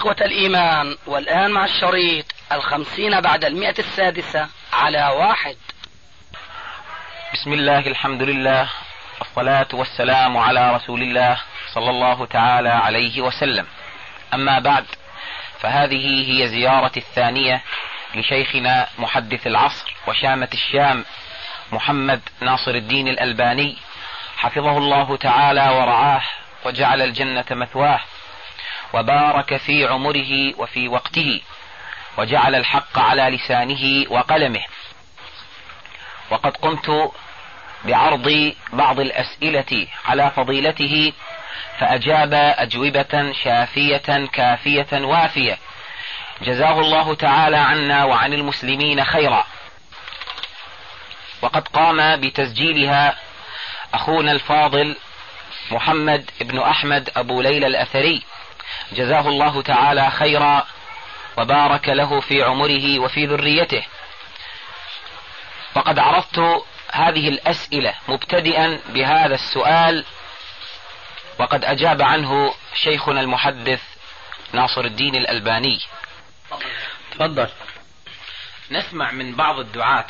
إخوة الإيمان، والآن مع الشريط 50 بعد 106 على 1. بسم الله، الحمد لله، الصلاة والسلام على رسول الله صلى الله تعالى عليه وسلم. أما بعد، فهذه هي زيارة الثانية لشيخنا محدث العصر وشامة الشام محمد ناصر الدين الألباني حفظه الله تعالى ورعاه وجعل الجنة مثواه وبارك في عمره وفي وقته وجعل الحق على لسانه وقلمه. وقد قمت بعرض بعض الأسئلة على فضيلته فأجاب أجوبة شافية كافية وافية، جزاه الله تعالى عنا وعن المسلمين خيرا. وقد قام بتسجيلها أخونا الفاضل محمد بن أحمد أبو ليلى الأثري، جزاه الله تعالى خيرا وبارك له في عمره وفي ذريته. وقد عرضت هذه الأسئلة مبتدئا بهذا السؤال، وقد أجاب عنه شيخنا المحدث ناصر الدين الألباني. تفضل. نسمع من بعض الدعاة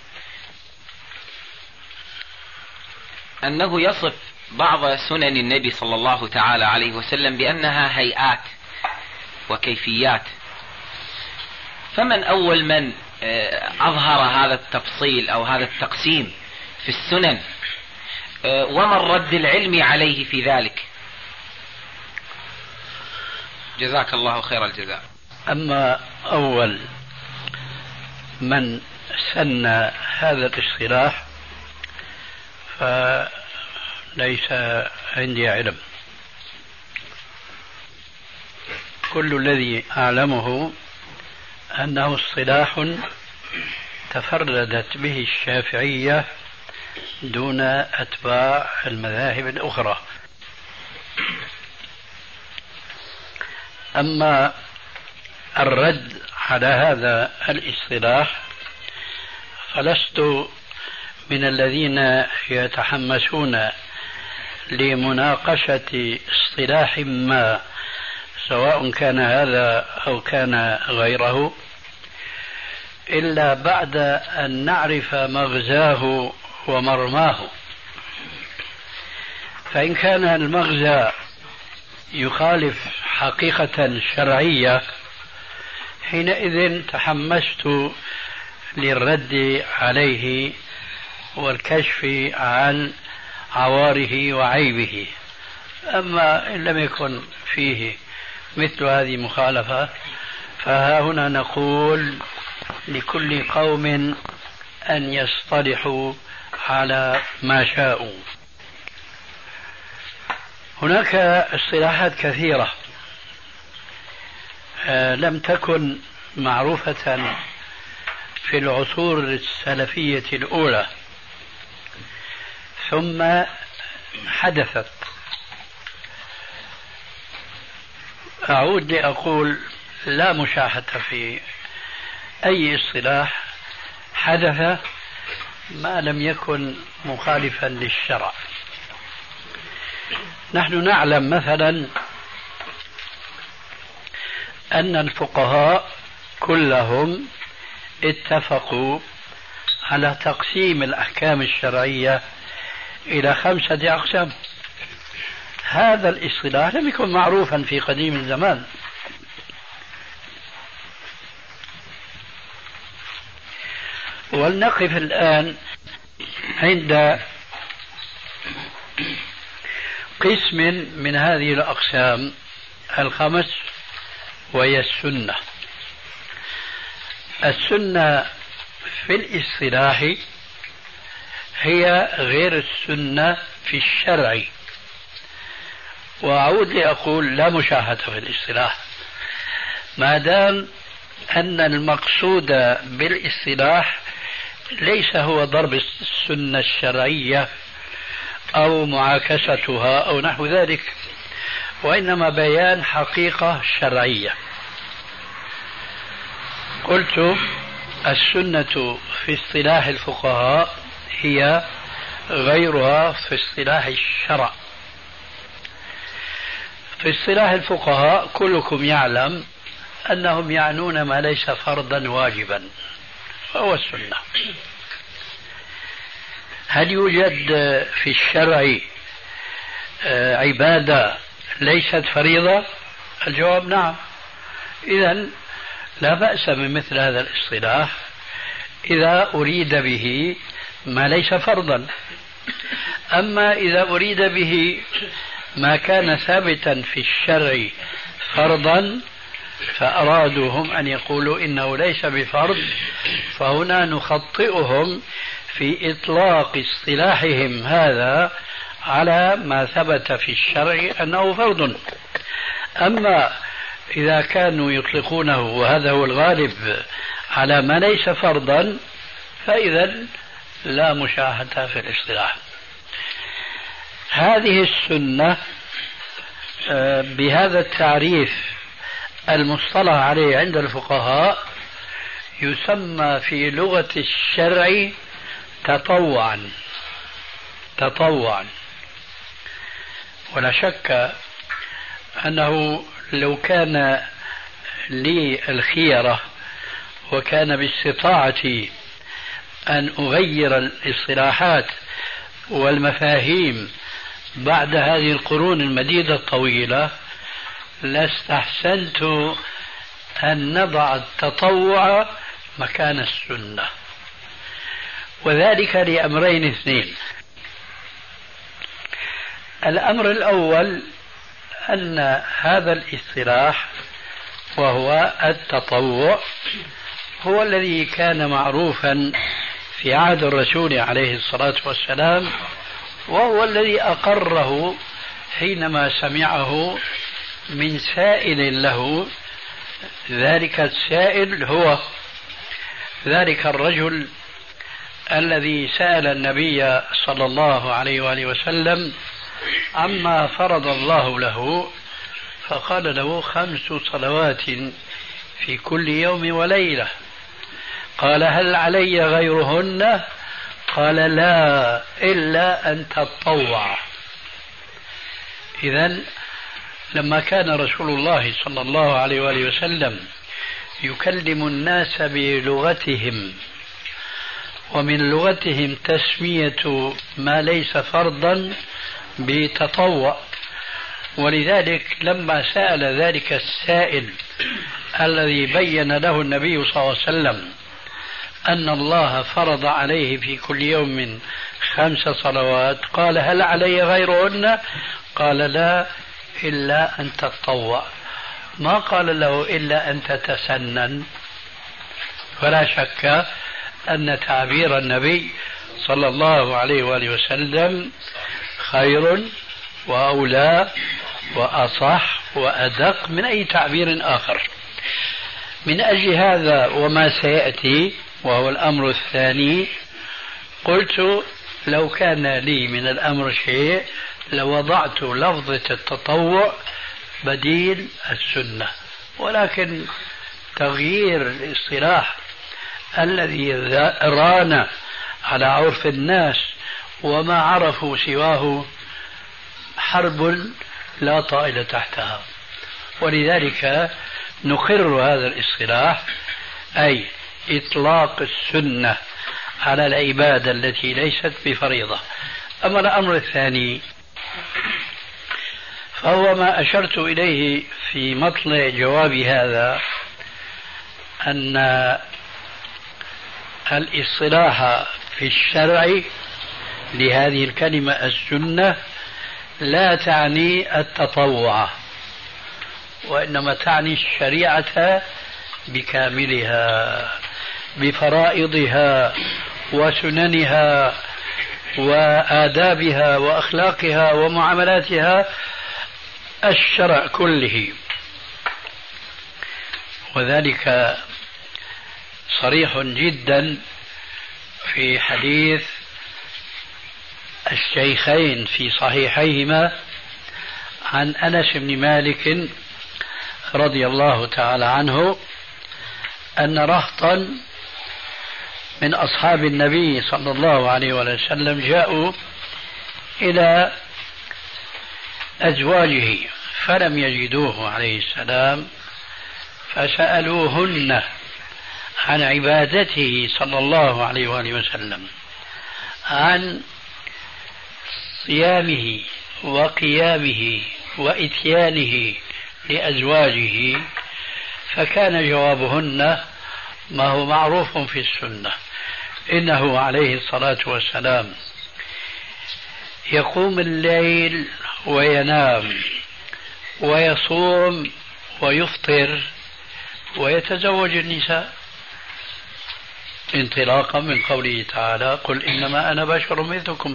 أنه يصف بعض سنن النبي صلى الله تعالى عليه وسلم بأنها هيئات وكيفيات، فمن أول من أظهر هذا التفصيل أو هذا التقسيم في السنن، وما الرد العلمي عليه في ذلك؟ جزاك الله خير الجزاء. أما أول من سن هذا الاصطلاح فليس عندي علم. كل الذي أعلمه أنه اصطلاح تفردت به الشافعية دون أتباع المذاهب الأخرى. أما الرد على هذا الاصطلاح فلست من الذين يتحمسون لمناقشة اصطلاح ما، سواء كان هذا أو كان غيره، إلا بعد أن نعرف مغزاه ومرماه. فإن كان المغزى يخالف حقيقة شرعية حينئذ تحمست للرد عليه والكشف عن عواره وعيبه. أما إن لم يكن فيه مثل هذه مخالفة فها هنا نقول لكل قوم أن يصطلحوا على ما شاءوا. هناك اصطلاحات كثيرة لم تكن معروفة في العصور السلفية الأولى، ثم حدثت. أعود لأقول لا مشاحة في أي اصطلاح حدث ما لم يكن مخالفا للشرع. نحن نعلم مثلا أن الفقهاء كلهم اتفقوا على تقسيم الأحكام الشرعية إلى 5 أقسام. هذا الاصطلاح لم يكن معروفا في قديم الزمان. ولنقف الآن عند قسم من هذه الأقسام 5، وهي السنة. السنة في الاصطلاح هي غير السنة في الشرع. وأعود لأقول لا مشاحة في الاصطلاح، ما دام أن المقصود بالاصطلاح ليس هو ضرب السنة الشرعية أو معاكستها أو نحو ذلك، وإنما بيان حقيقة شرعية. قلت السنة في اصطلاح الفقهاء هي غيرها في اصطلاح الشرع. في اصطلاح الفقهاء كلكم يعلم أنهم يعنون ما ليس فرضا واجبا فهو السنة. هل يوجد في الشرع عبادة ليست فريضة؟ الجواب نعم. إذن لا بأس من مثل هذا الاصطلاح إذا أريد به ما ليس فرضا. أما إذا أريد به ما كان ثابتا في الشرع فرضا فأرادوا هم أن يقولوا إنه ليس بفرض، فهنا نخطئهم في إطلاق اصطلاحهم هذا على ما ثبت في الشرع أنه فرض. أما إذا كانوا يطلقونه وهذا هو الغالب على ما ليس فرضا فإذا لا مشاهدة في الاصطلاح. هذه السنة بهذا التعريف المصطلح عليه عند الفقهاء يسمى في لغة الشرع تطوعا. ولا شك أنه لو كان لي الخيرة وكان باستطاعتي أن أغير الاصطلاحات والمفاهيم بعد هذه القرون المديدة الطويلة لاستحسنت أن نضع التطوع مكان السنة، وذلك لأمرين اثنين. الأمر الأول أن هذا الاصطلاح وهو التطوع هو الذي كان معروفا في عهد الرسول عليه الصلاة والسلام، وهو الذي أقره حينما سمعه من سائل له. ذلك السائل هو ذلك الرجل الذي سأل النبي صلى الله عليه وآله وسلم عما فرض الله له، فقال له 5 صلوات في كل يوم وليلة. قال هل علي غيرهن؟ قال لا إلا أن تطوع. إذن لما كان رسول الله صلى الله عليه وآله وسلم يكلم الناس بلغتهم، ومن لغتهم تسمية ما ليس فرضا بتطوع، ولذلك لما سأل ذلك السائل الذي بين له النبي صلى الله عليه وسلم أن الله فرض عليه في كل يوم 5 صلوات قال هل علي غيرهن؟ قال لا إلا أن تتطوع. ما قال له إلا أن تتسنن. فلا شك أن تعبير النبي صلى الله عليه وآله وسلم خير وأولى وأصح وأدق من أي تعبير آخر. من أجل هذا وما سيأتي وهو الأمر الثاني قلت لو كان لي من الأمر شيء لوضعت لفظة التطوع بديل السنة، ولكن تغيير الاصطلاح الذي ران على عرف الناس وما عرفوا سواه حرب لا طائل تحتها، ولذلك نقر هذا الاصطلاح أي إطلاق السنة على العبادة التي ليست بفريضة. أما الأمر الثاني فهو ما أشرت إليه في مطلع جوابي هذا، أن الاصطلاح في الشرع لهذه الكلمة السنة لا تعني التطوع، وإنما تعني الشريعة بكاملها بفرائضها وسننها وآدابها وأخلاقها ومعاملاتها، الشرع كله. وذلك صريح جدا في حديث الشيخين في صحيحيهما عن أنس بن مالك رضي الله تعالى عنه أن رهطا من أصحاب النبي صلى الله عليه وسلم جاءوا إلى أزواجه فلم يجدوه عليه السلام فسألوهن عن عبادته صلى الله عليه وآله وسلم، عن صيامه وقيامه وإتيانه لأزواجه، فكان جوابهن ما هو معروف في السنة: إنه عليه الصلاة والسلام يقوم الليل وينام ويصوم ويفطر ويتزوج النساء، انطلاقا من قوله تعالى: قل إنما أنا بشر مثلكم.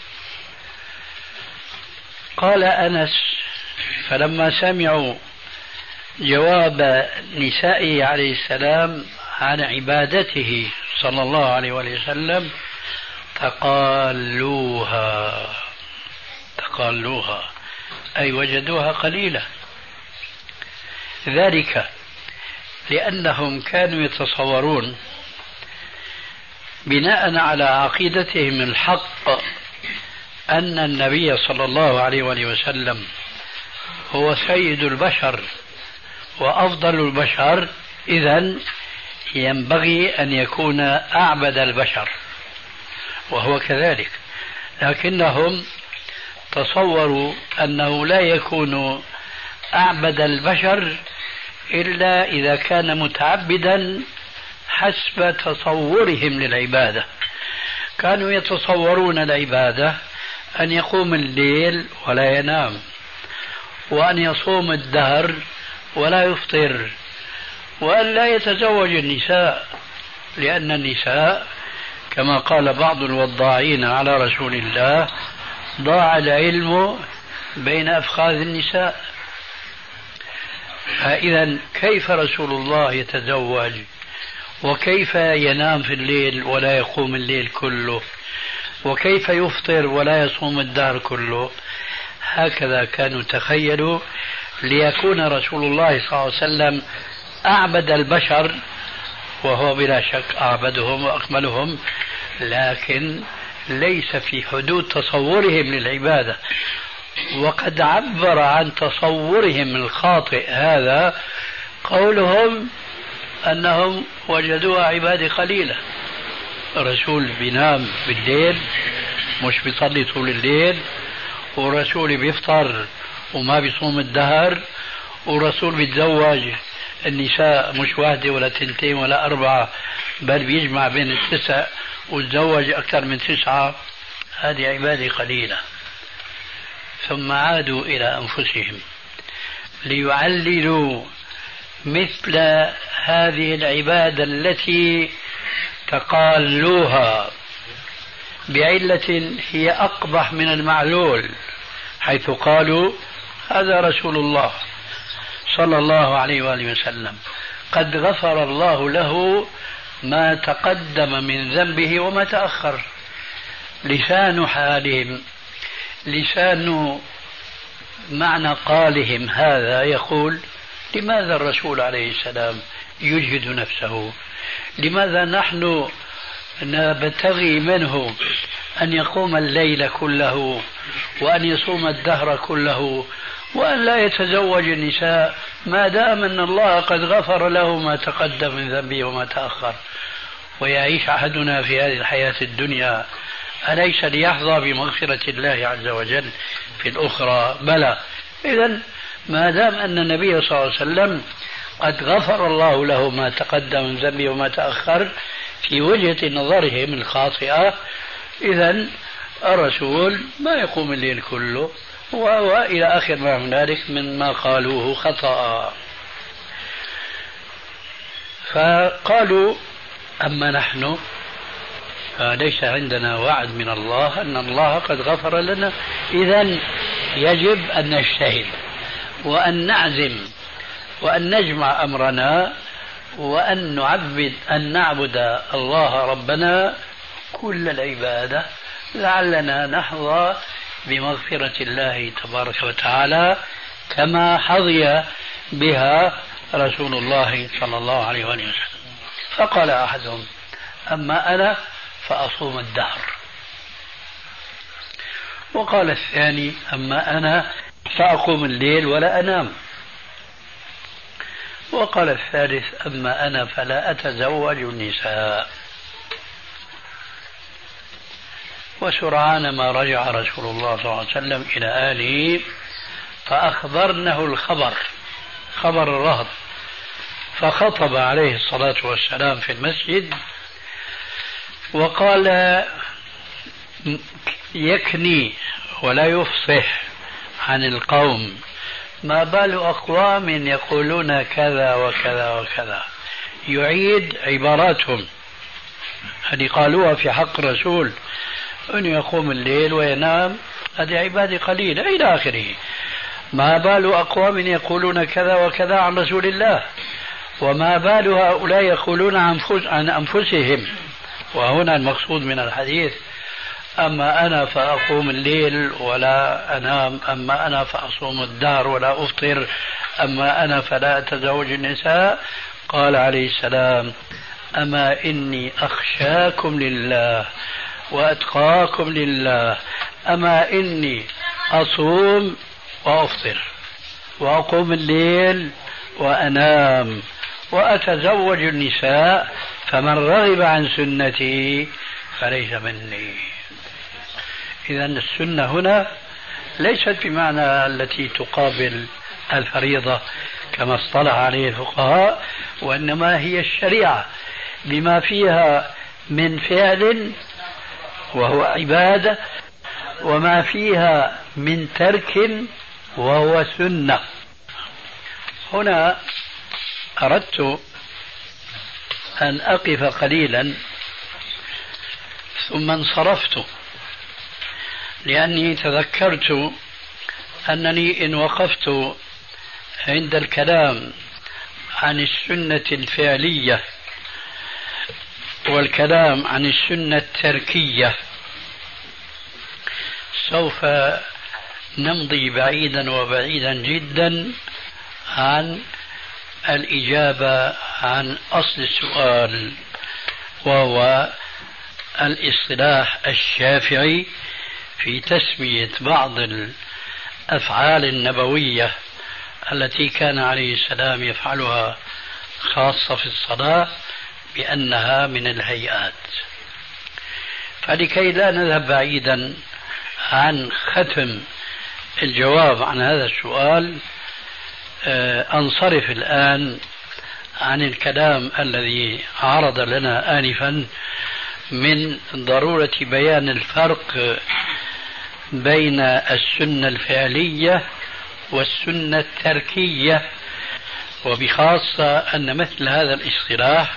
قال أنس: فلما سمعوا جواب نسائه عليه السلام عن عبادته صلى الله عليه وسلم تقالوها أي وجدوها قليلة، ذلك لأنهم كانوا يتصورون بناء على عقيدتهم الحق أن النبي صلى الله عليه وسلم هو سيد البشر وأفضل البشر، إذن ينبغي أن يكون أعبد البشر، وهو كذلك، لكنهم تصوروا أنه لا يكون أعبد البشر إلا إذا كان متعبدا حسب تصورهم للعبادة. كانوا يتصورون العبادة أن يقوم الليل ولا ينام، وأن يصوم الدهر ولا يفطر، وأن لا يتزوج النساء، لأن النساء كما قال بعض الوضاعين على رسول الله: ضاع العلم بين أفخاذ النساء. فإذا كيف رسول الله يتزوج؟ وكيف ينام في الليل ولا يقوم الليل كله؟ وكيف يفطر ولا يصوم الدهر كله؟ هكذا كانوا تخيلوا ليكون رسول الله صلى الله عليه وسلم أعبد البشر، وهو بلا شك أعبدهم وأكملهم، لكن ليس في حدود تصورهم للعبادة. وقد عبر عن تصورهم الخاطئ هذا قولهم أنهم وجدوها عبادة قليلة. رسول بينام بالليل مش بيصلي طول الليل، ورسول بيفطر وما بيصوم الدهر، ورسول بيتزوج النساء مش واحدة ولا تنتين ولا أربعة، بل بيجمع بين التسع وتزوج أكثر من 9. هذه عبادة قليلة. ثم عادوا إلى أنفسهم ليعللوا مثل هذه العبادة التي تقالوها بعلة هي أقبح من المعلول، حيث قالوا: هذا رسول الله صلى الله عليه وآله وسلم قد غفر الله له ما تقدم من ذنبه وما تأخر. لسان حالهم، لسان معنى قالهم هذا يقول: لماذا الرسول عليه السلام يجهد نفسه؟ لماذا نحن نبتغي منه أن يقوم الليل كله وأن يصوم الدهر كله وأن لا يتزوج النساء ما دام أن الله قد غفر له ما تقدم من ذنبه وما تأخر؟ ويعيش أحدنا في هذه الحياة الدنيا أليس ليحظى بمغفرة الله عز وجل في الأخرى؟ بلى. إذن ما دام أن النبي صلى الله عليه وسلم قد غفر الله له ما تقدم من ذنبه وما تأخر في وجهة نظرهم الخاطئة، إذن الرسول ما يقوم الليل كله، وإلى آخر ما هنالك مما قالوه خطأ. فقالوا: أما نحن فليس عندنا وعد من الله أن الله قد غفر لنا، إذن يجب أن نجتهد وأن نعزم وأن نجمع أمرنا وأن نعبد الله ربنا كل العبادة لعلنا نحظى بمغفرة الله تبارك وتعالى كما حظي بها رسول الله صلى الله عليه وسلم. فقال أحدهم: أما أنا فأصوم الدهر. وقال الثاني: أما أنا فأقوم الليل ولا أنام. وقال الثالث: أما أنا فلا أتزوج النساء. وسرعان ما رجع رسول الله صلى الله عليه وسلم إلى أهله فأخبرنه الخبر، خبر الرهط، فخطب عليه الصلاة والسلام في المسجد وقال: يكني ولا يفصح عن القوم، ما بال أقوام يقولون كذا وكذا وكذا، يعيد عباراتهم هذه قالوها في حق الرسول، أن يقوم الليل وينام، هذه عبادة قليلة إلى آخره. ما بال أقوام يقولون كذا وكذا عن رسول الله، وما بال هؤلاء يقولون عن أنفسهم. وهنا المقصود من الحديث: أما أنا فأقوم الليل ولا أنام، أما أنا فأصوم الدهر ولا أفطر، أما أنا فلا أتزوج النساء. قال عليه السلام: أما إني أخشاكم لله وأتقاكم لله، أما إني أصوم وأفطر وأقوم الليل وأنام وأتزوج النساء، فمن رغب عن سنتي فليس مني. إذن السنة هنا ليست بمعنى التي تقابل الفريضة كما اصطلح عليه الفقهاء، وإنما هي الشريعة بما فيها من فعل وهو عبادة، وما فيها من ترك وهو سنة. هنا أردت أن أقف قليلا ثم انصرفت، لأني تذكرت أنني إن وقفت عند الكلام عن السنة الفعلية والكلام عن السنة التركية سوف نمضي بعيدا وبعيدا جدا عن الإجابة عن أصل السؤال، وهو الاصطلاح الشافعي في تسمية بعض الأفعال النبوية التي كان عليه السلام يفعلها خاصة في الصلاة بأنها من الهيئات. فلكي لا نذهب بعيدا عن ختم الجواب عن هذا السؤال، أنصرف الآن عن الكلام الذي عرض لنا آنفا من ضرورة بيان الفرق بين السنة الفعلية والسنة التركية، وبخاصة أن مثل هذا الاصطلاح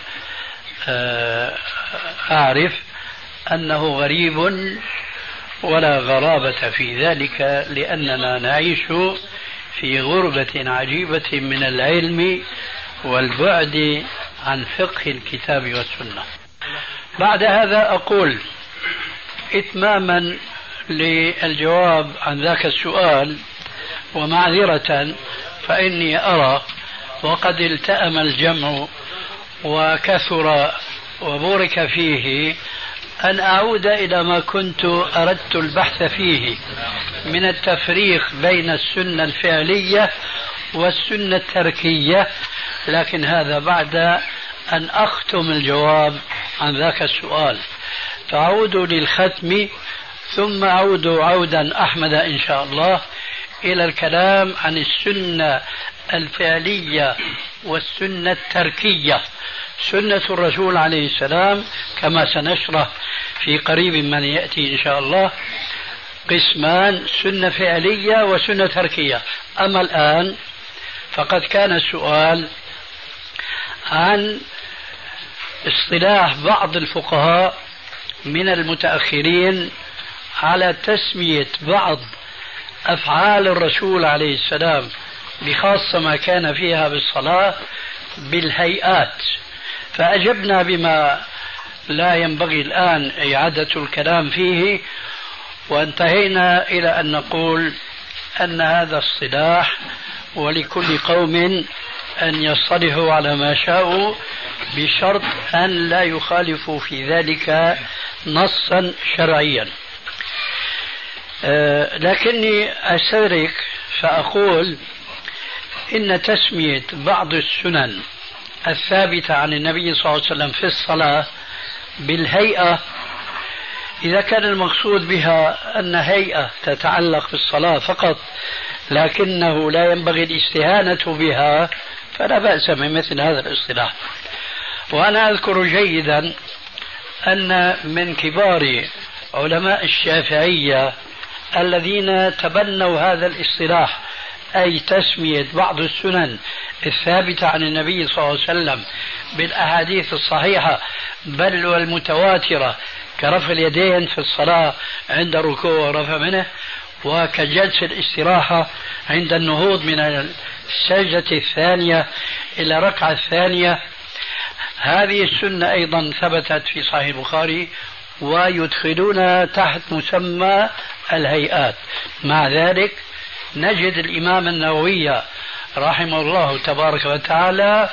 أعرف أنه غريب ولا غرابة في ذلك، لأننا نعيش في غربة عجيبة من العلم والبعد عن فقه الكتاب والسنة. بعد هذا أقول إتماما للجواب عن ذاك السؤال ومعذرة، فإني أرى وقد التأم الجمع وكثر وبورك فيه أن أعود إلى ما كنت أردت البحث فيه من التفريق بين السنة الفعلية والسنة التركية، لكن هذا بعد أن أختم الجواب عن ذاك السؤال. فأعود للختم ثم أعود عودا أحمد إن شاء الله إلى الكلام عن السنة الفعلية والسنة التركية. سنة الرسول عليه السلام كما سنشرح في قريب من يأتي إن شاء الله قسمان: سنة فعلية وسنة تركية. أما الآن فقد كان السؤال عن اصطلاح بعض الفقهاء من المتأخرين على تسمية بعض أفعال الرسول عليه السلام بخاصة ما كان فيها بالصلاة بالهيئات، فأجبنا بما لا ينبغي الآن إعادة الكلام فيه، وانتهينا إلى أن نقول أن هذا الصلاح ولكل قوم أن يصطلحوا على ما شاءوا بشرط أن لا يخالفوا في ذلك نصا شرعيا. لكني أستدرك فأقول إن تسمية بعض السنن الثابتة عن النبي صلى الله عليه وسلم في الصلاة بالهيئة، إذا كان المقصود بها أن هيئة تتعلق بالصلاة فقط لكنه لا ينبغي الاستهانة بها فلا بأس من مثل هذا الاصطلاح. وأنا أذكر جيدا أن من كبار علماء الشافعية الذين تبنوا هذا الاصطلاح، أي تسمية بعض السنن الثابتة عن النبي صلى الله عليه وسلم بالأحاديث الصحيحة بل والمتواترة كرفع اليدين في الصلاة عند الركوع ورفع منه، وكجلس الاستراحة عند النهوض من السجدة الثانية إلى ركعة الثانية. هذه السنة أيضا ثبتت في صحيح البخاري ويدخلون تحت مسمى الهيئات. مع ذلك نجد الإمام النووي رحمه الله تبارك وتعالى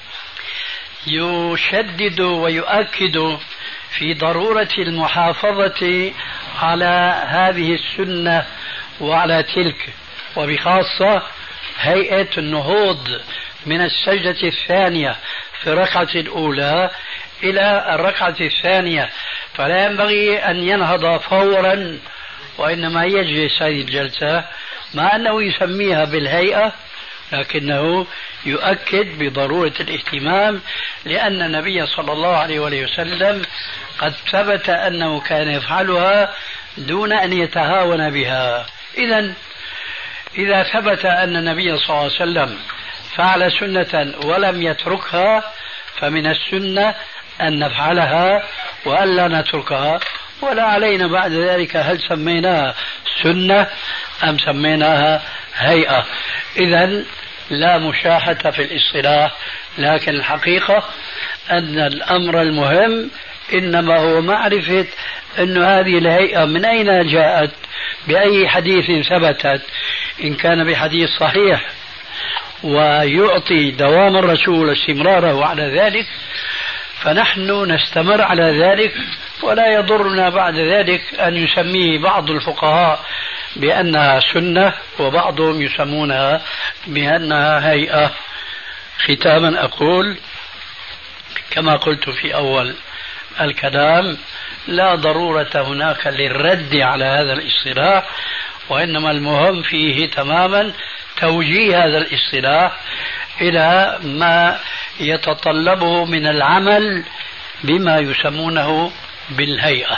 يشدد ويؤكد في ضرورة المحافظة على هذه السنة وعلى تلك، وبخاصة هيئة النهوض من السجدة الثانية في الركعة الأولى إلى الركعة الثانية، فلا ينبغي أن ينهض فورا وإنما يجلس هذه الجلسة، مع أنه يسميها بالهيئة لكنه يؤكد بضرورة الاهتمام، لأن النبي صلى الله عليه وسلم قد ثبت أنه كان يفعلها دون أن يتهاون بها. إذا ثبت أن النبي صلى الله عليه وسلم فعل سنة ولم يتركها فمن السنة أن نفعلها وألا نتركها، ولا علينا بعد ذلك هل سميناها سنة أم سميناها هيئة. إذن لا مشاحة في الاصطلاح، لكن الحقيقة أن الأمر المهم إنما هو معرفة أن هذه الهيئة من أين جاءت، بأي حديث ثبتت، إن كان بحديث صحيح ويعطي دوام الرسول استمراره على ذلك فنحن نستمر على ذلك، ولا يضرنا بعد ذلك أن يسميه بعض الفقهاء بأنها سنة وبعضهم يسمونها بأنها هيئة. ختاما أقول كما قلت في أول الكلام، لا ضرورة هناك للرد على هذا الاصطلاح، وإنما المهم فيه تماما توجيه هذا الاصطلاح إلى ما يتطلبه من العمل بما يسمونه بالهيئة.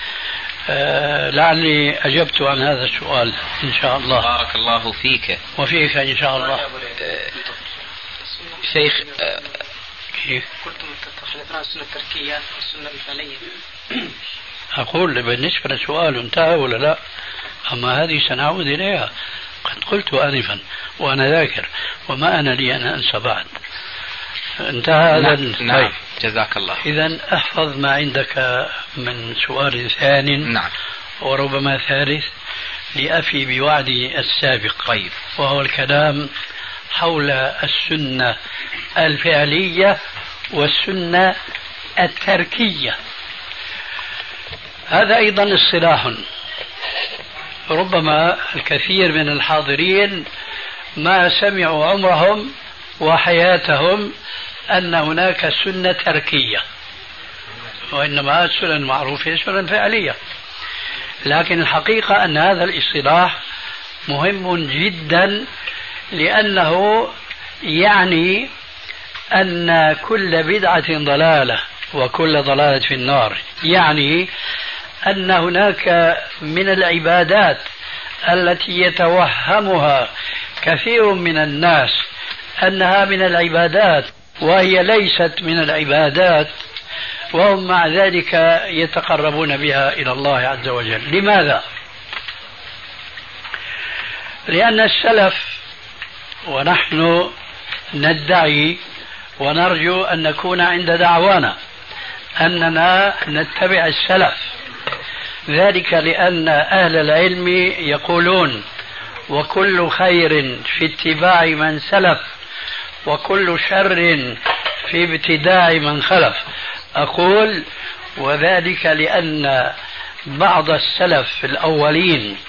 لعلي أجبت عن هذا السؤال إن شاء الله. بارك الله فيك وفيك إن شاء الله. شيخ كيف؟ قلتم تختلفون السنة التركية والسنة الفعلية. أقول بالنسبة للسؤال انتهى ولا لا؟ أما هذه سنعود إليها، قد قلت آنفا وأنا ذاكر وما أنا لي أن أنسى بعد. انتهى هذا. نعم. جزاك الله. إذن احفظ ما عندك من سؤال ثان. نعم. وربما ثالث لأفي بوعدي السابق. طيب. وهو الكلام حول السنة الفعلية والسنة التركية. هذا أيضا اصطلاح ربما الكثير من الحاضرين ما سمعوا عمرهم وحياتهم أن هناك سنة تركية، وإنما السنة المعروفة سنة فعلية. لكن الحقيقة أن هذا الاصطلاح مهم جدا، لأنه يعني أن كل بدعة ضلالة وكل ضلالة في النار، يعني أن هناك من العبادات التي يتوهمها كثير من الناس أنها من العبادات وهي ليست من العبادات، وهم مع ذلك يتقربون بها إلى الله عز وجل. لماذا؟ لأن السلف، ونحن ندعي ونرجو أن نكون عند دعوانا أننا نتبع السلف، ذلك لأن أهل العلم يقولون وكل خير في اتباع من سلف وكل شر في ابتداع من خلف. أقول وذلك لأن بعض السلف الأولين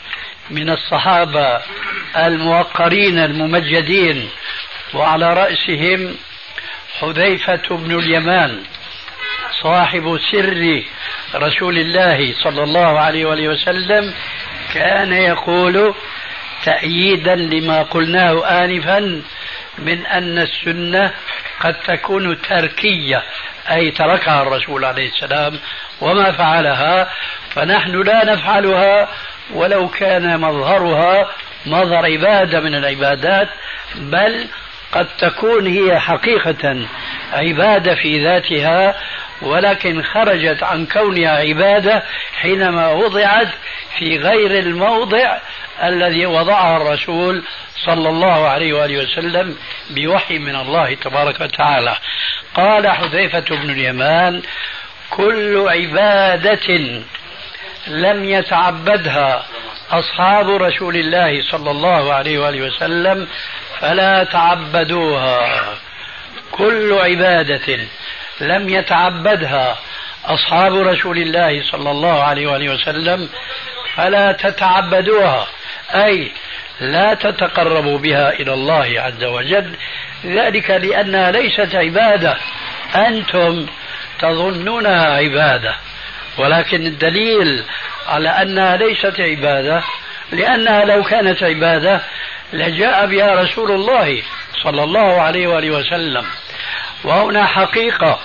من الصحابة الموقرين الممجدين، وعلى رأسهم حذيفة بن اليمان صاحب سر رسول الله صلى الله عليه وآله وسلم، كان يقول تأييدا لما قلناه آنفا من أن السنة قد تكون تركية، أي تركها الرسول عليه السلام وما فعلها، فنحن لا نفعلها ولو كان مظهرها مظهر عبادة من العبادات، بل قد تكون هي حقيقة عبادة في ذاتها، ولكن خرجت عن كونها عبادة حينما وضعت في غير الموضع الذي وضعها الرسول صلى الله عليه وآله وسلم بوحي من الله تبارك وتعالى. قال حذيفة بن اليمان: كل عبادة لم يتعبدها أصحاب رسول الله صلى الله عليه وآله وسلم فلا تعبدوها. كل عبادة لم يتعبدها أصحاب رسول الله صلى الله عليه وآله وسلم فلا تتعبدوها، أي لا تتقربوا بها إلى الله عز وجل، ذلك لأنها ليست عبادة، أنتم تظنونها عبادة، ولكن الدليل على أنها ليست عبادة لأنها لو كانت عبادة لجاء بها رسول الله صلى الله عليه وآله وسلم. وهنا حقيقة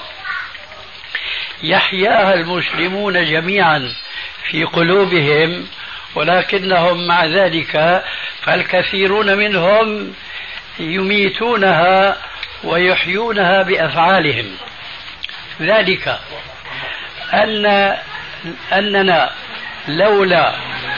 يحياها المسلمون جميعا في قلوبهم، ولكنهم مع ذلك فالكثيرون منهم يميتونها ويحيونها بأفعالهم، ذلك أننا لولا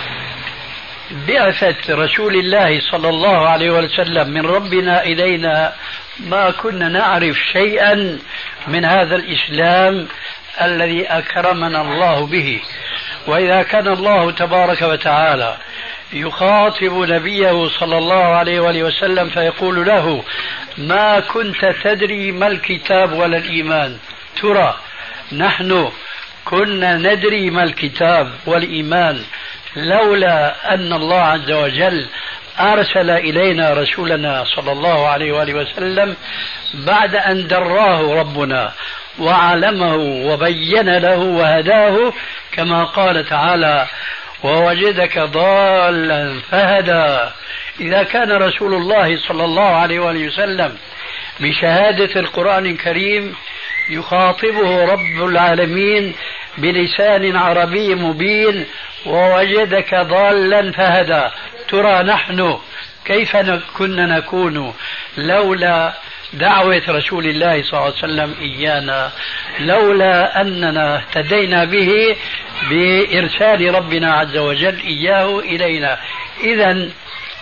بعثة رسول الله صلى الله عليه وسلم من ربنا إلينا ما كنا نعرف شيئا من هذا الإسلام الذي أكرمنا الله به. وإذا كان الله تبارك وتعالى يخاطب نبيه صلى الله عليه وآله وسلم فيقول له: ما كنت تدري ما الكتاب ولا الإيمان. ترى نحن كنا ندري ما الكتاب والإيمان لولا أن الله عز وجل أرسل إلينا رسولنا صلى الله عليه وآله وسلم بعد أن دراه ربنا وعلمه وبين له وهداه، كما قال تعالى: ووجدك ضالا فهدى. إذا كان رسول الله صلى الله عليه وآله وسلم بشهادة القرآن الكريم يخاطبه رب العالمين بلسان عربي مبين: ووجدك ضالا فهدى، ترى نحن كيف كنا نكون لولا دعوة رسول الله صلى الله عليه وسلم إيانا، لولا أننا اهتدينا به بإرسال ربنا عز وجل إياه إلينا. إذن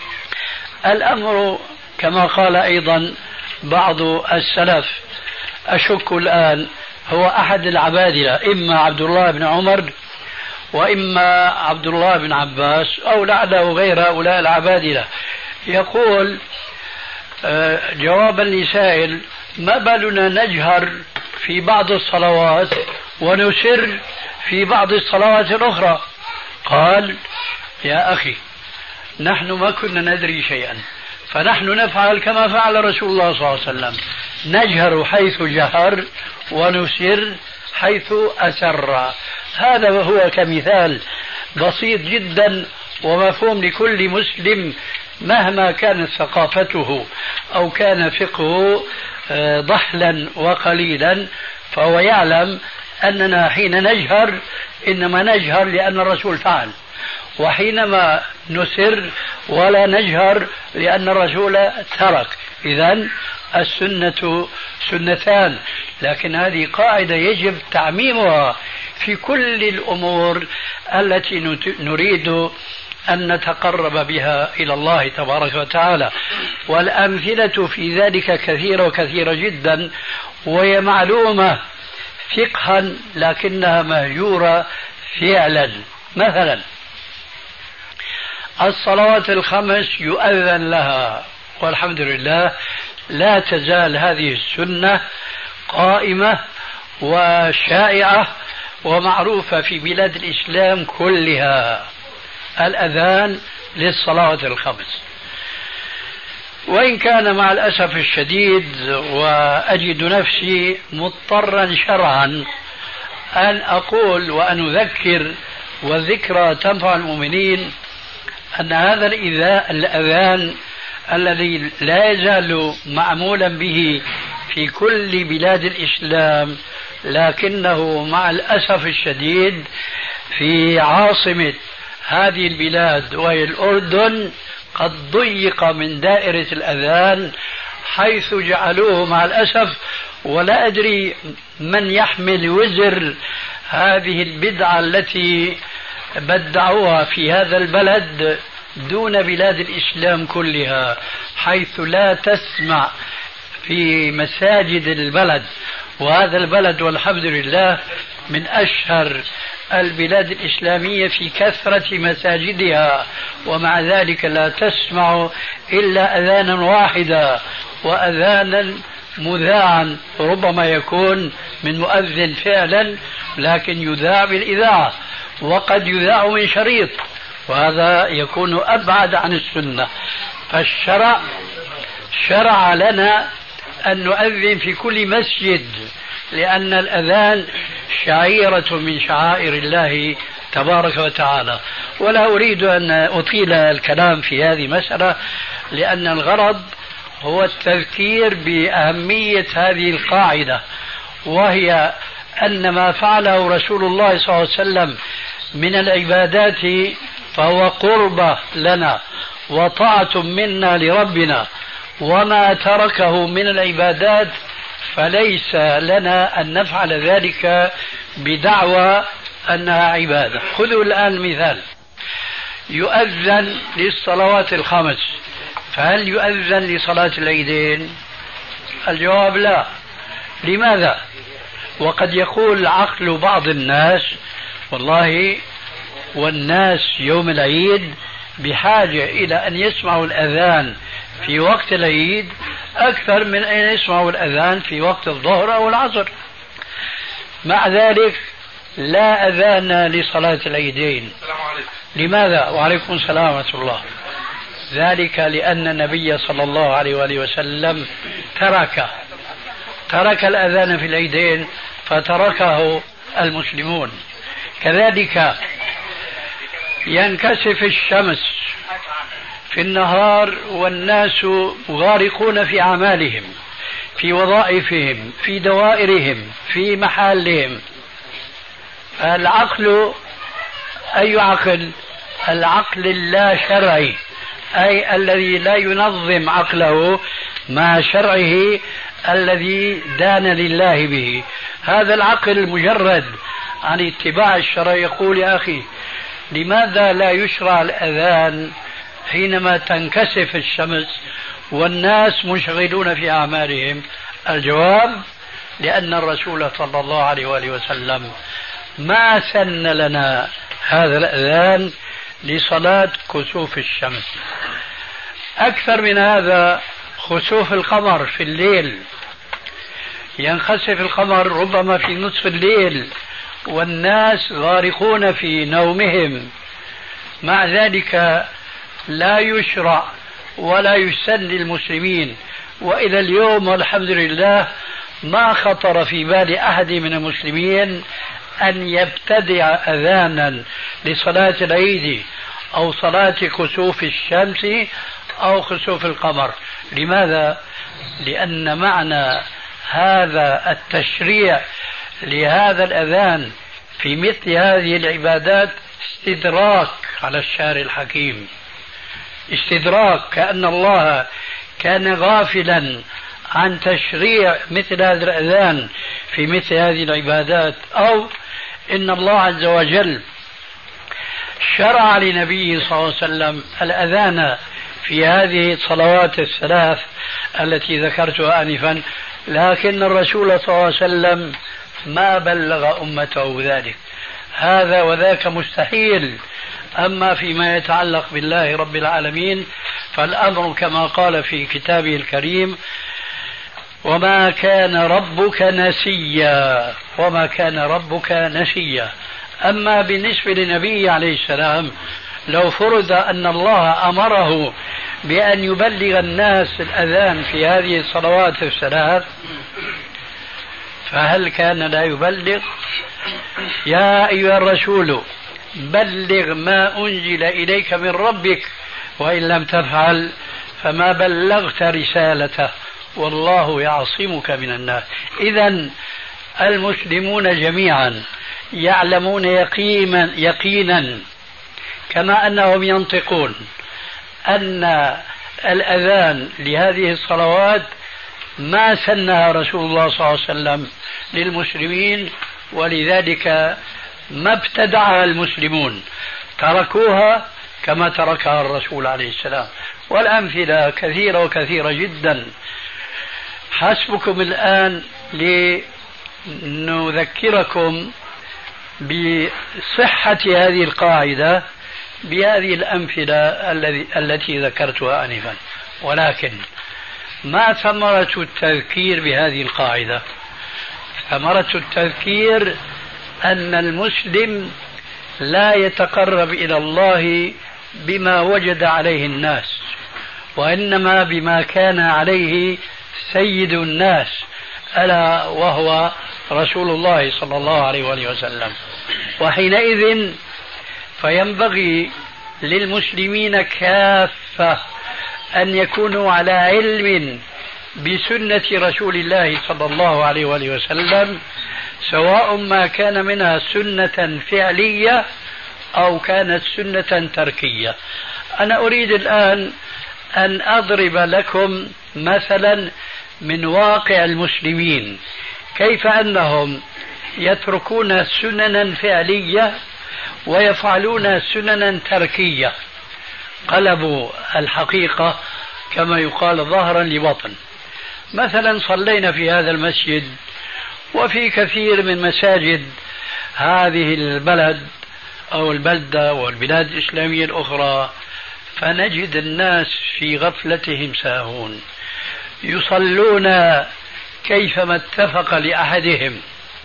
الأمر كما قال أيضا بعض السلف، أشك الآن هو أحد العبادلة، إما عبد الله بن عمر وإما عبد الله بن عباس أو لعله غير هؤلاء العبادلة، يقول جوابا لسائل: ما بالنا نجهر في بعض الصلوات ونسر في بعض الصلوات الأخرى؟ قال: يا أخي، نحن ما كنا ندري شيئا، فنحن نفعل كما فعل رسول الله صلى الله عليه وسلم، نجهر حيث جهر ونسر حيث أسر. هذا هو كمثال بسيط جدا ومفهوم لكل مسلم مهما كانت ثقافته أو كان فقهه ضحلا وقليلا، فهو يعلم أننا حين نجهر إنما نجهر لأن الرسول فعل، وحينما نسر ولا نجهر لأن الرسول ترك. إذن السنة سنتان، لكن هذه قاعدة يجب تعميمها في كل الأمور التي نريد أن نتقرب بها إلى الله تبارك وتعالى، والأمثلة في ذلك كثيرة وكثيرة جدا، وهي معلومة فقها لكنها مهجورة فعلا. مثلا الصلوات الخمس يؤذن لها، والحمد لله لا تزال هذه السنة قائمة وشائعة ومعروفة في بلاد الإسلام كلها. الأذان للصلوات الخمس. وإن كان مع الأسف الشديد وأجد نفسي مضطرا شرعا أن أقول وأن أذكر، والذكرى تنفع المؤمنين، أن هذا الأذان الذي لا يزال معمولا به في كل بلاد الإسلام، لكنه مع الأسف الشديد في عاصمة هذه البلاد وهي الأردن قد ضيق من دائرة الأذان، حيث جعلوه مع الأسف، ولا أدري من يحمل وزر هذه البدعة التي بدعوها في هذا البلد دون بلاد الإسلام كلها، حيث لا تسمع في مساجد البلد، وهذا البلد والحمد لله من أشهر البلاد الإسلامية في كثرة مساجدها، ومع ذلك لا تسمع إلا أذانا واحدا، وأذانا مذاعا ربما يكون من مؤذن فعلا لكن يذاع بالإذاعة، وقد يذاع من شريط، وهذا يكون أبعد عن السنة. فالشرع شرع لنا أن نؤذن في كل مسجد، لأن الأذان شعيرة من شعائر الله تبارك وتعالى. ولا أريد أن أطيل الكلام في هذه المسألة، لأن الغرض هو التذكير بأهمية هذه القاعدة، وهي أن ما فعله رسول الله صلى الله عليه وسلم من العبادات فهو قربة لنا وطاعة منا لربنا، وما تركه من العبادات فليس لنا أن نفعل ذلك بدعوى أنها عبادة. خذوا الآن مثال، يؤذن للصلوات الخمس، فهل يؤذن لصلاة العيدين؟ الجواب لا. لماذا؟ وقد يقول عقل بعض الناس والله والناس يوم العيد بحاجة إلى أن يسمعوا الأذان في وقت العيد أكثر من أن يسمعوا الأذان في وقت الظهر أو العصر. مع ذلك لا أذان لصلاة العيدين. لماذا؟ وعليكم السلام ورحمة الله. ذلك لأن النبي صلى الله عليه وآله وسلم ترك الأذان في العيدين فتركه المسلمون. كذلك ينكسف الشمس في النهار والناس غارقون في أعمالهم، في وظائفهم، في دوائرهم، في محلهم. العقل أي عقل؟ العقل اللا شرعي، أي الذي لا ينظم عقله مع شرعه الذي دان لله به. هذا العقل المجرد عن اتباع الشرع يقول يا أخي لماذا لا يشرع الأذان حينما تنكسف الشمس والناس منشغلون في أعمالهم؟ الجواب لأن الرسول صلى الله عليه وآله وسلم ما سن لنا هذا الأذان لصلاة كسوف الشمس. أكثر من هذا خسوف القمر في الليل، ينخسف القمر ربما في نصف الليل والناس غارقون في نومهم، مع ذلك لا يشرع ولا يسن للمسلمين. وإلى اليوم والحمد لله ما خطر في بال أحد من المسلمين أن يبتدع أذانا لصلاة العيد أو صلاة كسوف الشمس أو خسوف القمر. لماذا؟ لأن معنى هذا التشريع لهذا الأذان في مثل هذه العبادات استدراك على الشارع الحكيم، استدراك، كأن الله كان غافلا عن تشريع مثل هذا الأذان في مثل هذه العبادات، أو إن الله عز وجل شرع لنبيه صلى الله عليه وسلم الأذان في هذه الصلوات الثلاث التي ذكرتها آنفا، لكن الرسول صلى الله عليه وسلم ما بلغ أمته ذلك. هذا وذاك مستحيل. أما فيما يتعلق بالله رب العالمين فالأمر كما قال في كتابه الكريم وما كان ربك نسيا، وما كان ربك نسيا. أما بالنسبة للنبي عليه السلام لو فرض أن الله أمره بأن يبلغ الناس الأذان في هذه الصلوات الثلاث، فهل كان لا يبلغ؟ يا أيها الرسول بلغ ما أنزل إليك من ربك وإن لم تفعل فما بلغت رسالته والله يعصمك من الناس. إذن المسلمون جميعا يعلمون يقينا كما أنهم ينطقون أن الأذان لهذه الصلوات ما سنها رسول الله صلى الله عليه وسلم للمسلمين، ولذلك ما ابتدعها المسلمون، تركوها كما تركها الرسول عليه السلام. والأمثلة كثيرة وكثيرة جدا. حسبكم الآن لنذكركم بصحة هذه القاعدة بهذه الأمثلة التي ذكرتها آنفا. ولكن ما ثمرة التذكير بهذه القاعدة؟ ثمرة التذكير أن المسلم لا يتقرب إلى الله بما وجد عليه الناس، وإنما بما كان عليه سيد الناس ألا وهو رسول الله صلى الله عليه وآله وسلم. وحينئذ فينبغي للمسلمين كافة أن يكونوا على علم بسنة رسول الله صلى الله عليه وآله وسلم، سواء ما كان منها سنة فعلية أو كانت سنة تركية. أنا أريد الآن أن أضرب لكم مثلا من واقع المسلمين، كيف أنهم يتركون سننا فعلية ويفعلون سننا تركية، قلبوا الحقيقة كما يقال ظهرا لبطن. مثلا صلينا في هذا المسجد وفي كثير من مساجد هذه البلد أو البلدة والبلاد الإسلامية الأخرى، فنجد الناس في غفلتهم ساهون يصلون كيفما اتفق لأحدهم.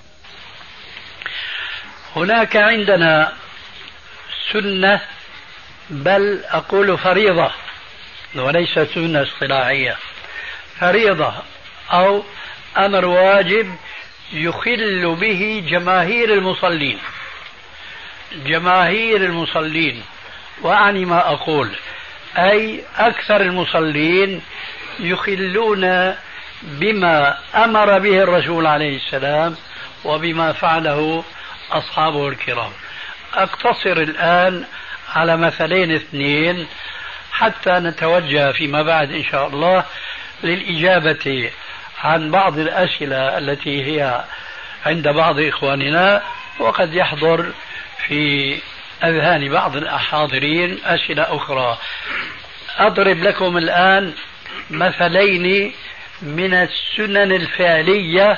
هناك عندنا سنة، بل أقول فريضة وليس سنة اصطلاحية، فريضة أو أمر واجب يخل به جماهير المصلين. جماهير المصلين، وأعني ما أقول، أي أكثر المصلين يخلون بما أمر به الرسول عليه السلام وبما فعله أصحابه الكرام. أقتصر الآن على مثلين اثنين حتى نتوجه فيما بعد إن شاء الله للإجابة عن بعض الأسئلة التي هي عند بعض إخواننا، وقد يحضر في أذهان بعض الحاضرين أسئلة أخرى. أضرب لكم الآن مثلين من السنن الفعلية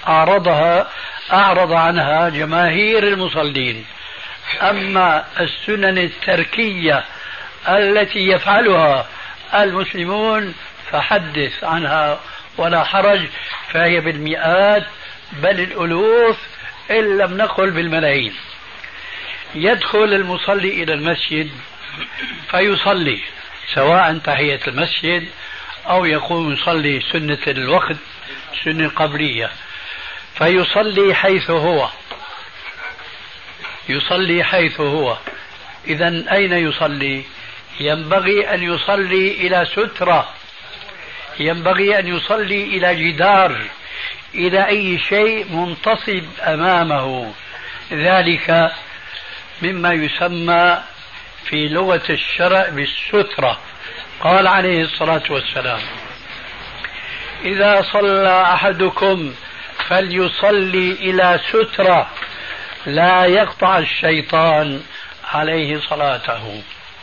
أعرض عنها جماهير المصلين. أما السنن التركية التي يفعلها المسلمون فحدث عنها ولا حرج، فهي بالمئات بل الألوف إن لم نقل بالملايين. يدخل المصلي إلى المسجد فيصلي سواء تحية المسجد أو يقوم يصلي سنة الوقت، سنة قبلية، فيصلي حيث هو، يصلي حيث هو. إذن أين يصلي؟ ينبغي أن يصلي إلى سترة، ينبغي أن يصلي إلى جدار، إلى أي شيء منتصب أمامه. ذلك مما يسمى في لغة الشرع بالسترة. قال عليه الصلاة والسلام: إذا صلى أحدكم فليصلي إلى سترة لا يقطع الشيطان عليه صلاته.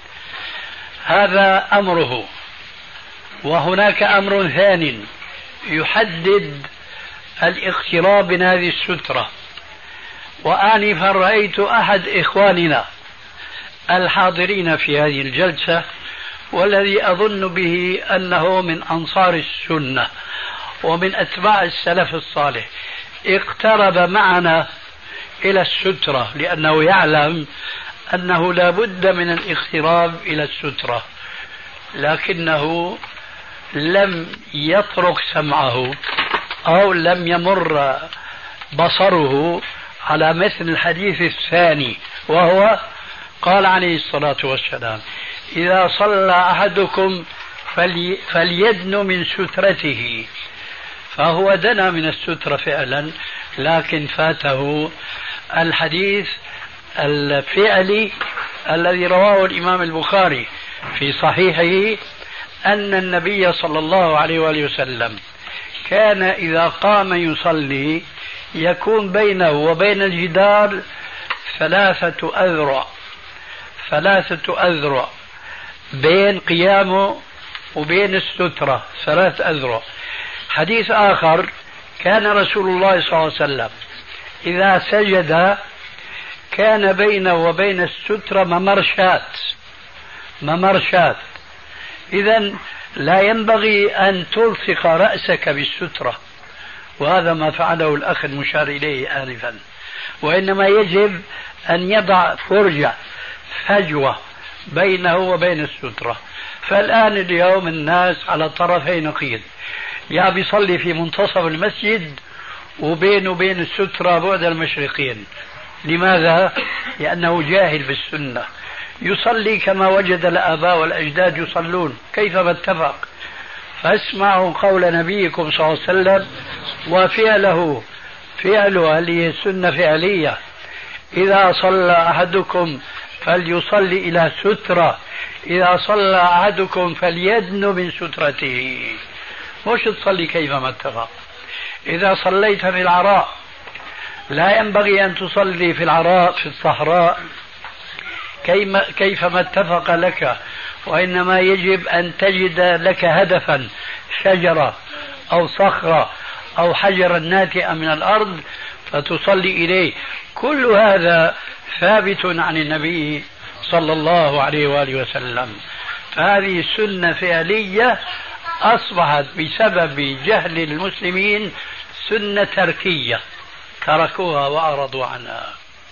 هذا أمره. وهناك أمر ثاني يحدد الاقتراب من هذه السترة. وآنفا رأيت أحد إخواننا الحاضرين في هذه الجلسة، والذي أظن به أنه من أنصار السنة ومن أتباع السلف الصالح، اقترب معنا إلى السترة لأنه يعلم أنه لا بد من الاقتراب إلى السترة، لكنه لم يطرق سمعه أو لم يمر بصره على مثل الحديث الثاني، وهو قال عليه الصلاة والسلام: إذا صلى أحدكم فليدن من سترته. فهو دنا من السترة فعلا، لكن فاته الحديث الفعلي الذي رواه الإمام البخاري في صحيحه أن النبي صلى الله عليه وآله وسلم كان إذا قام يصلي يكون بينه وبين الجدار 3 أذرع بين قيامه وبين السترة 3 أذرع. حديث آخر: كان رسول الله صلى الله عليه وسلم إذا سجد كان بينه وبين السترة ممرشات. إذن لا ينبغي أن تلصق رأسك بالسترة، وهذا ما فعله الأخ المشار إليه آنفا، وإنما يجب أن يضع فجوة بينه وبين السترة. فالآن اليوم الناس على طرفي نقيض، يا بيصلي في منتصف المسجد وبينه وبين السترة بعد المشرقين. لماذا؟ لأنه جاهل بالسنة، يصلي كما وجد الآباء والأجداد يصلون كيفما اتفق. فاسمعوا قول نبيكم صلى الله عليه وسلم فعله هذه السنة فعلية: إذا صلى أحدكم فليصلي إلى سترة، إذا صلى أحدكم فليدن من سترته. مش تصلي كيفما اتفق. إذا صليت في العراء لا ينبغي أن تصلي في العراء في الصحراء كيفما اتفق لك، وإنما يجب أن تجد لك هدفا، شجرة أو صخرة أو حجرا ناتئا من الأرض فتصلي إليه. كل هذا ثابت عن النبي صلى الله عليه وآله وسلم. فهذه السنة فعلية أصبحت بسبب جهل المسلمين سنة تركية، تركوها وأعرضوا عنها.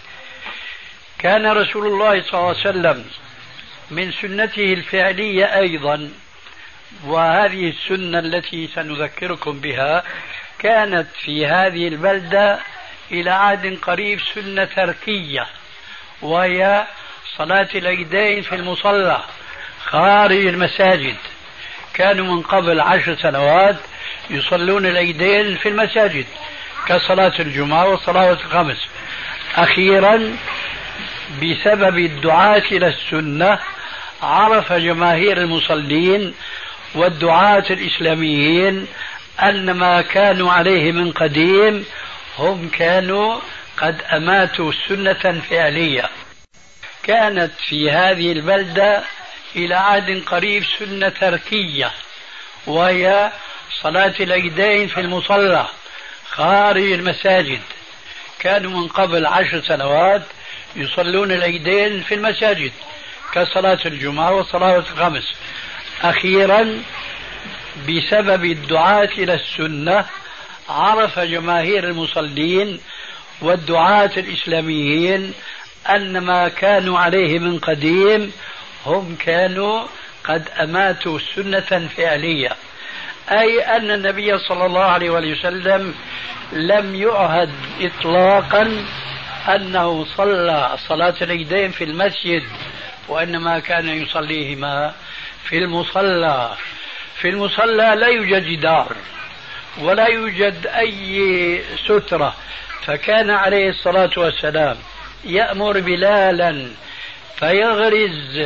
كان رسول الله صلى الله عليه وسلم من سنته الفعلية أيضا، وهذه السنة التي سنذكركم بها كانت في هذه البلدة إلى عهد قريب سنة تركية، وهي صلاة العيدين في المصلى خارج المساجد. كانوا من قبل 10 سنوات يصلون العيدين في المساجد كصلاة الجمعة والصلوات الخمس. أخيرا بسبب الدعاة إلى السنة عرف جماهير المصلين والدعاة الإسلاميين أن ما كانوا عليه من قديم هم كانوا قد أماتوا سنة فعلية. كانت في هذه البلدة إلى عهد قريب سنة تركية، وهي صلاة العيدين في المصلى خارج المساجد. كانوا من قبل 10 سنوات يصلون العيدين في المساجد كصلاة الجمعة والصلوات الخمس. أخيرا بسبب الدعاة إلى السنة عرف جماهير المصلين والدعاة الإسلاميين أن ما كانوا عليه من قديم هم كانوا قد أماتوا سنة فعلية، أي أن النبي صلى الله عليه وسلم لم يعهد إطلاقا أنه صلى صلاة العيدين في المسجد، وإنما كان يصليهما في المصلى. في المصلى لا يوجد جدار ولا يوجد أي سترة، فكان عليه الصلاة والسلام يأمر بلالا فيغرز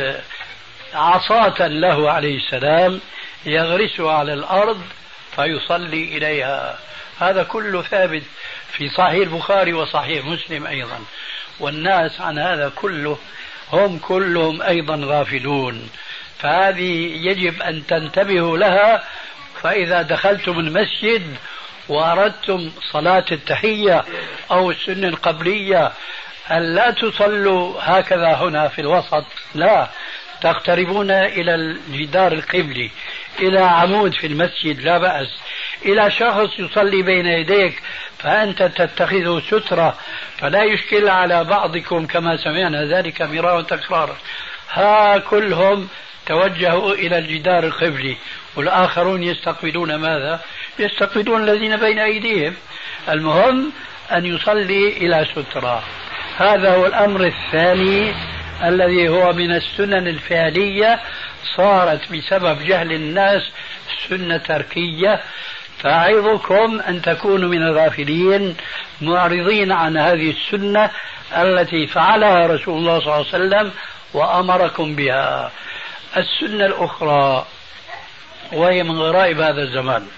عصاة له عليه السلام يغرسها على الأرض فيصلي إليها. هذا كله ثابت في صحيح البخاري وصحيح مسلم أيضا، والناس عن هذا كله هم كلهم أيضا غافلون. فهذه يجب أن تنتبهوا لها. فإذا دخلتم المسجد وأردتم صلاة التحية أو السنة القبلية أن لا تصلوا هكذا هنا في الوسط، لا، تقتربون إلى الجدار القبلي، إلى عمود في المسجد لا بأس، إلى شخص يصلي بين يديك فأنت تتخذ سترة فلا يشكل على بعضكم كما سمعنا ذلك مرارا وتكرارا. ها كلهم توجهوا إلى الجدار القبلي والآخرون يستقبلون ماذا؟ يستقبلون الذين بين أيديهم. المهم أن يصلي إلى سترة. هذا هو الأمر الثاني الذي هو من السنن الفعلية، صارت بسبب جهل الناس سنة تركية، فأعظكم أن تكونوا من الغافلين معرضين عن هذه السنة التي فعلها رسول الله صلى الله عليه وسلم وأمركم بها. السنة الأخرى وهي من غرائب هذا الزمان،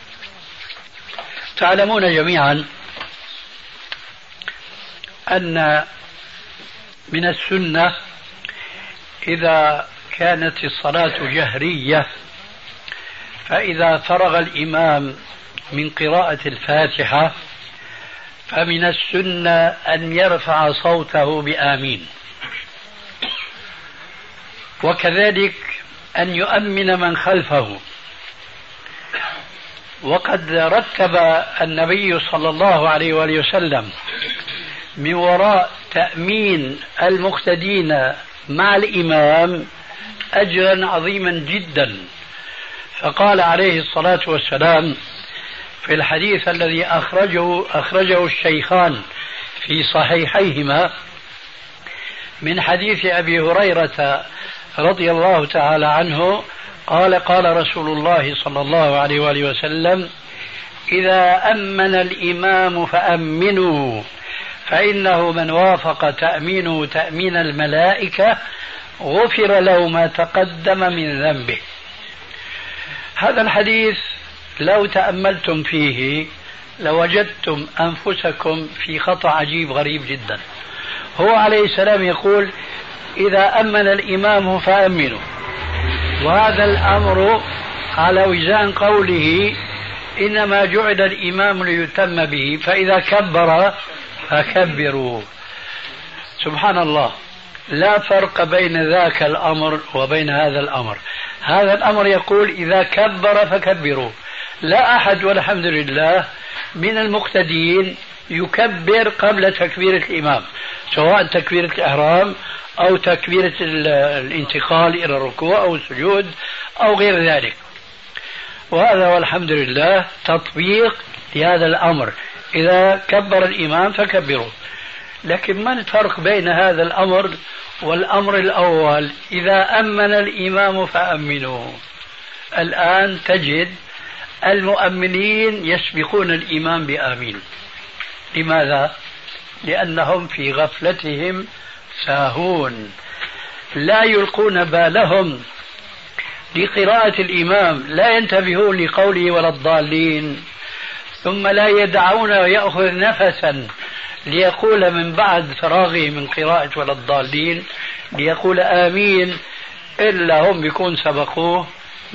تعلمون جميعا أن من السنة إذا كانت الصلاة جهرية فإذا فرغ الإمام من قراءة الفاتحة فمن السنة أن يرفع صوته بآمين، وكذلك أن يؤمن من خلفه. وقد رتب النبي صلى الله عليه وآله وسلم من وراء تأمين المقتدين مع الإمام أجرا عظيما جدا، فقال عليه الصلاة والسلام في الحديث الذي أخرجه الشيخان في صحيحيهما من حديث أبي هريرة رضي الله تعالى عنه قال قال رسول الله صلى الله عليه وآله وسلم: إذا أمن الإمام فأمنوا، فإنه من وافق تأمينه تأمين الملائكة غفر له ما تقدم من ذنبه. هذا الحديث لو تأملتم فيه لوجدتم أنفسكم في خطأ عجيب غريب جدا. هو عليه السلام يقول: إذا أمن الإمام فأمنوا، وهذا الأمر على وزان قوله: إنما جعل الإمام ليتم به، فإذا كبر فكبروا. سبحان الله، لا فرق بين ذاك الأمر وبين هذا الأمر. هذا الأمر يقول: إذا كبر فكبروا. لا أحد والحمد لله من المقتدين يكبر قبل تكبيرة الإمام، سواء تكبيرة الإحرام أو تكبيرة الانتقال إلى الركوع أو السجود أو غير ذلك. وهذا والحمد لله تطبيق لهذا الأمر: إذا كبر الإمام فكبروا. لكن ما الفرق بين هذا الأمر والأمر الأول: إذا أمن الإمام فأمنوا؟ الآن تجد المؤمنين يسبقون الإمام بآمين. لماذا؟ لأنهم في غفلتهم ساهون، لا يلقون بالهم لقراءة الإمام، لا ينتبهون لقوله ولا الضالين، ثم لا يدعون ويأخذ نفسا ليقول من بعد فراغه من قراءة ولا الضالين ليقول آمين، إلا هم بيكون سبقوه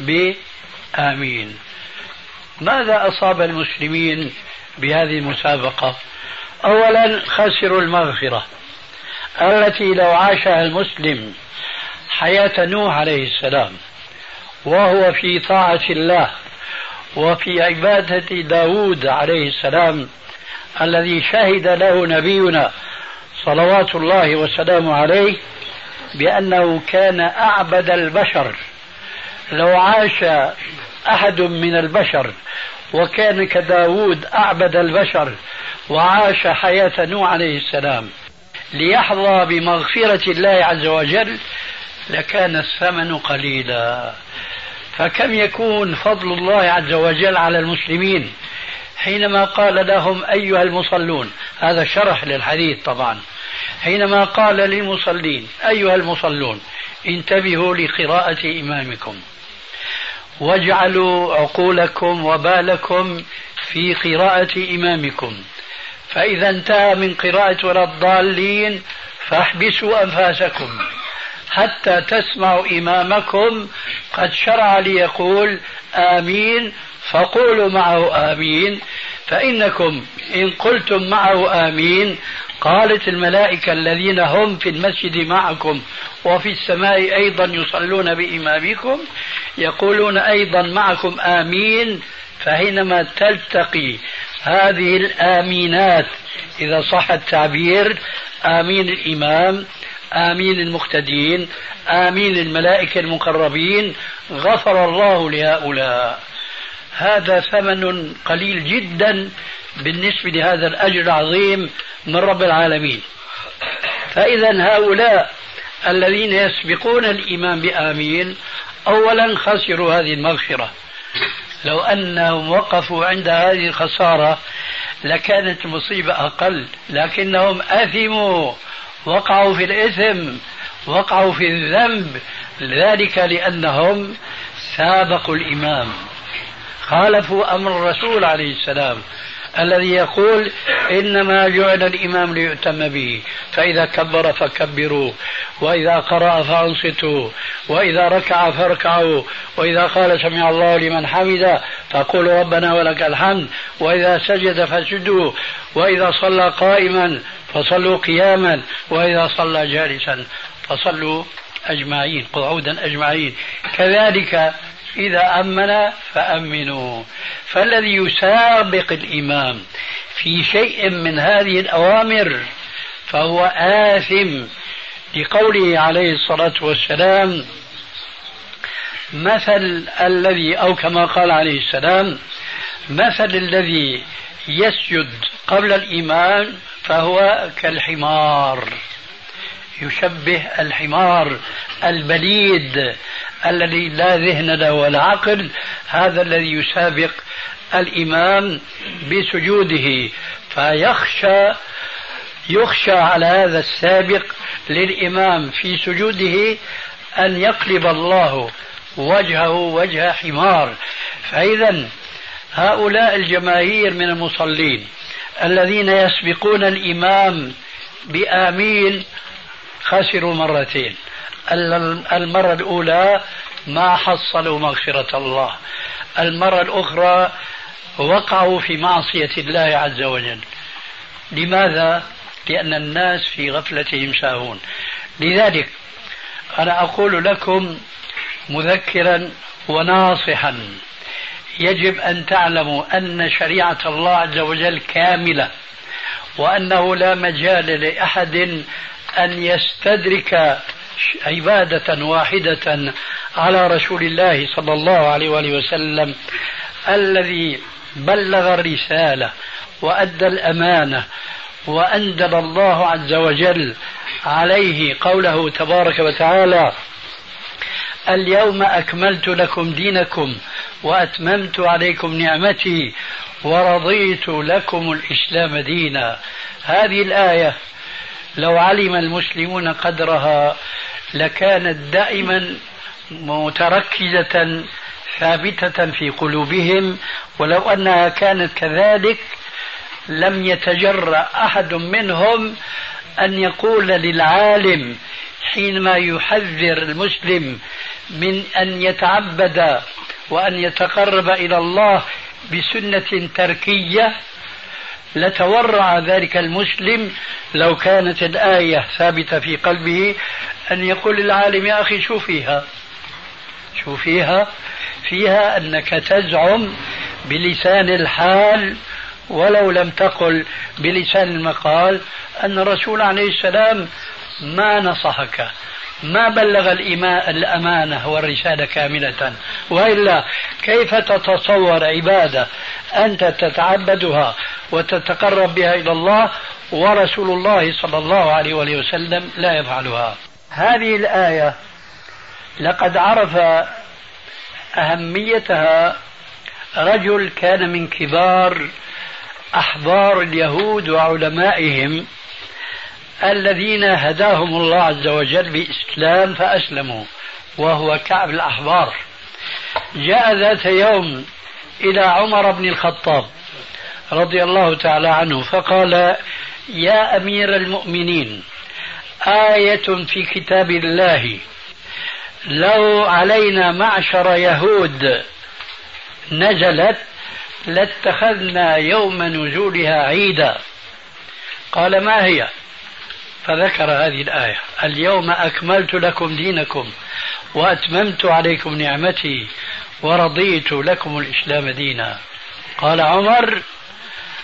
بآمين. ماذا أصاب المسلمين بهذه المسابقة؟ أولا خسروا المغفرة التي لو عاشها المسلم حياة نوح عليه السلام وهو في طاعة الله وفي عبادة داود عليه السلام الذي شهد له نبينا صلوات الله وسلامه عليه بأنه كان أعبد البشر، لو عاش أحد من البشر وكان كداود أعبد البشر وعاش حياة نوح عليه السلام ليحظى بمغفرة الله عز وجل لكان الثمن قليلا. فكم يكون فضل الله عز وجل على المسلمين حينما قال لهم أيها المصلون، هذا شرح للحديث طبعا، حينما قال للمصلين أيها المصلون انتبهوا لقراءة إمامكم واجعلوا عقولكم وبالكم في قراءة إمامكم، فإذا انتهى من قراءة ولا الضالين فاحبسوا أنفاسكم حتى تسمعوا إمامكم قد شرع ليقول آمين، فقولوا معه آمين، فإنكم إن قلتم معه آمين قالت الملائكة الذين هم في المسجد معكم وفي السماء أيضا يصلون بإمامكم يقولون أيضا معكم آمين، فحينما تلتقي هذه الآمينات إذا صح التعبير، آمين الإمام، آمين المقتدين، آمين الملائكة المقربين، غفر الله لهؤلاء. هذا ثمن قليل جدا بالنسبة لهذا الأجر العظيم من رب العالمين. فإذا هؤلاء الذين يسبقون الإمام بآمين أولا خسروا هذه المغفرة. لو أنهم وقفوا عند هذه الخسارة لكانت المصيبة أقل، لكنهم أثموا، وقعوا في الإثم، وقعوا في الذنب، ذلك لأنهم سابقوا الإمام، خالفوا أمر الرسول عليه السلام الذي يقول إنما جعل الإمام ليؤتم به، فإذا كبر فكبروا، وإذا قرأ فأنصتوا، وإذا ركع فاركعوا، وإذا قال سمع الله لمن حمده فقولوا ربنا ولك الحمد، وإذا سجد فسجدوا، وإذا صلى قائما فصلوا قياما، وإذا صلى جالسا فصلوا أجمعين قعودا أجمعين. كذلك إذا أمن فأمنوا. فالذي يسابق الإمام في شيء من هذه الأوامر فهو آثم، لقوله عليه الصلاة والسلام مثل الذي، أو كما قال عليه السلام مثل الذي يسجد قبل الإمام فهو كالحمار، يشبه الحمار البليد الذي لا ذهن له ولا عقل، هذا الذي يسابق الإمام بسجوده، يخشى على هذا السابق للإمام في سجوده أن يقلب الله وجهه وجه حمار. فإذا هؤلاء الجماهير من المصلين الذين يسبقون الإمام بآمين خسروا مرتين. المرة الأولى ما حصلوا مغفرة الله، المرة الأخرى وقعوا في معصية الله عز وجل. لماذا؟ لأن الناس في غفلتهم ساهون. لذلك أنا أقول لكم مذكرا وناصحا، يجب أن تعلموا أن شريعة الله عز وجل كاملة، وأنه لا مجال لأحد أن يستدرك عبادة واحدة على رسول الله صلى الله عليه وآله وسلم الذي بلغ الرسالة وأدى الأمانة، وأنزل الله عز وجل عليه قوله تبارك وتعالى اليوم أكملت لكم دينكم وأتممت عليكم نعمتي ورضيت لكم الإسلام دينا. هذه الآية لو علم المسلمون قدرها لكانت دائما متركزة ثابتة في قلوبهم، ولو أنها كانت كذلك لم يتجرأ أحد منهم أن يقول للعالم حينما يحذر المسلم من أن يتعبد وأن يتقرب إلى الله بسنة تركية، لتورع ذلك المسلم لو كانت الآية ثابتة في قلبه أن يقول للعالم يا أخي شو فيها فيها أنك تزعم بلسان الحال ولو لم تقل بلسان المقال أن الرسول عليه السلام ما نصحك، ما بلغ الأمانة والرسالة كاملة، وإلا كيف تتصور عبادة أنت تتعبدها وتتقرب بها إلى الله ورسول الله صلى الله عليه وسلم لا يفعلها؟ هذه الآية لقد عرف أهميتها رجل كان من كبار أحبار اليهود وعلمائهم الذين هداهم الله عز وجل بإسلام فأسلموا، وهو كعب الأحبار. جاء ذات يوم إلى عمر بن الخطاب رضي الله تعالى عنه فقال يا أمير المؤمنين آية في كتاب الله لو علينا معشر يهود نزلت لاتخذنا يوم نزولها عيدا. قال ما هي؟ فذكر هذه الآية اليوم أكملت لكم دينكم وأتممت عليكم نعمتي ورضيت لكم الإسلام دينا. قال عمر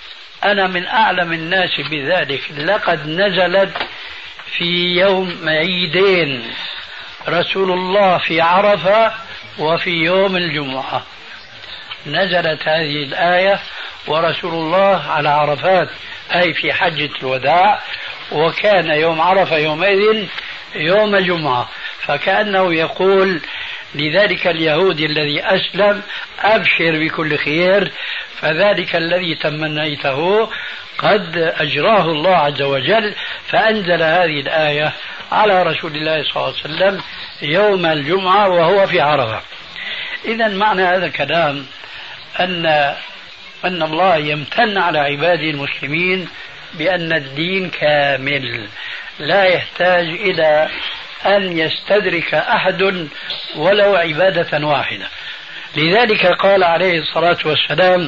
أنا من أعلم الناس بذلك. لقد نزلت في يوم عيدين رسول الله في عرفة وفي يوم الجمعة، نزلت هذه الآية ورسول الله على عرفات أي في حجة الوداع، وكان يوم عرفة يومئذ يوم جمعة، فكأنه يقول لذلك اليهودي الذي أسلم أبشر بكل خير، فذلك الذي تمنيته قد أجراه الله عز وجل، فأنزل هذه الآية على رسول الله صلى الله عليه وسلم يوم الجمعة وهو في عرفة. إذا معنى هذا الكلام أن الله يمتن على عباده المسلمين بأن الدين كامل لا يحتاج إلى أن يستدرك أحد ولو عبادة واحدة. لذلك قال عليه الصلاة والسلام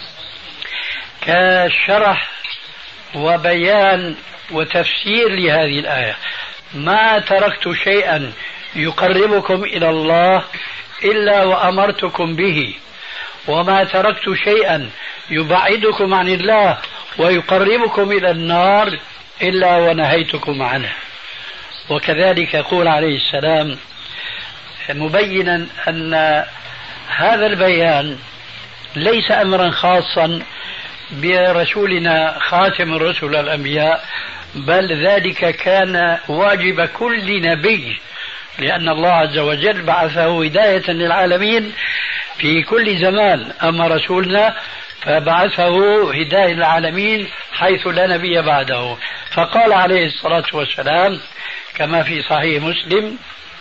كشرح وبيان وتفسير لهذه الآية: ما تركت شيئا يقربكم إلى الله إلا وأمرتكم به، وما تركت شيئا يبعدكم عن الله ويقربكم إلى النار إلا ونهيتكم عنه. وكذلك يقول عليه السلام مبينا أن هذا البيان ليس أمرا خاصا برسولنا خاتم الرسل الأنبياء، بل ذلك كان واجب كل نبي، لأن الله عز وجل بعثه هداية للعالمين في كل زمان. أما رسولنا فبعثه هداية للعالمين حيث لا نبي بعده، فقال عليه الصلاة والسلام كما في صحيح مسلم: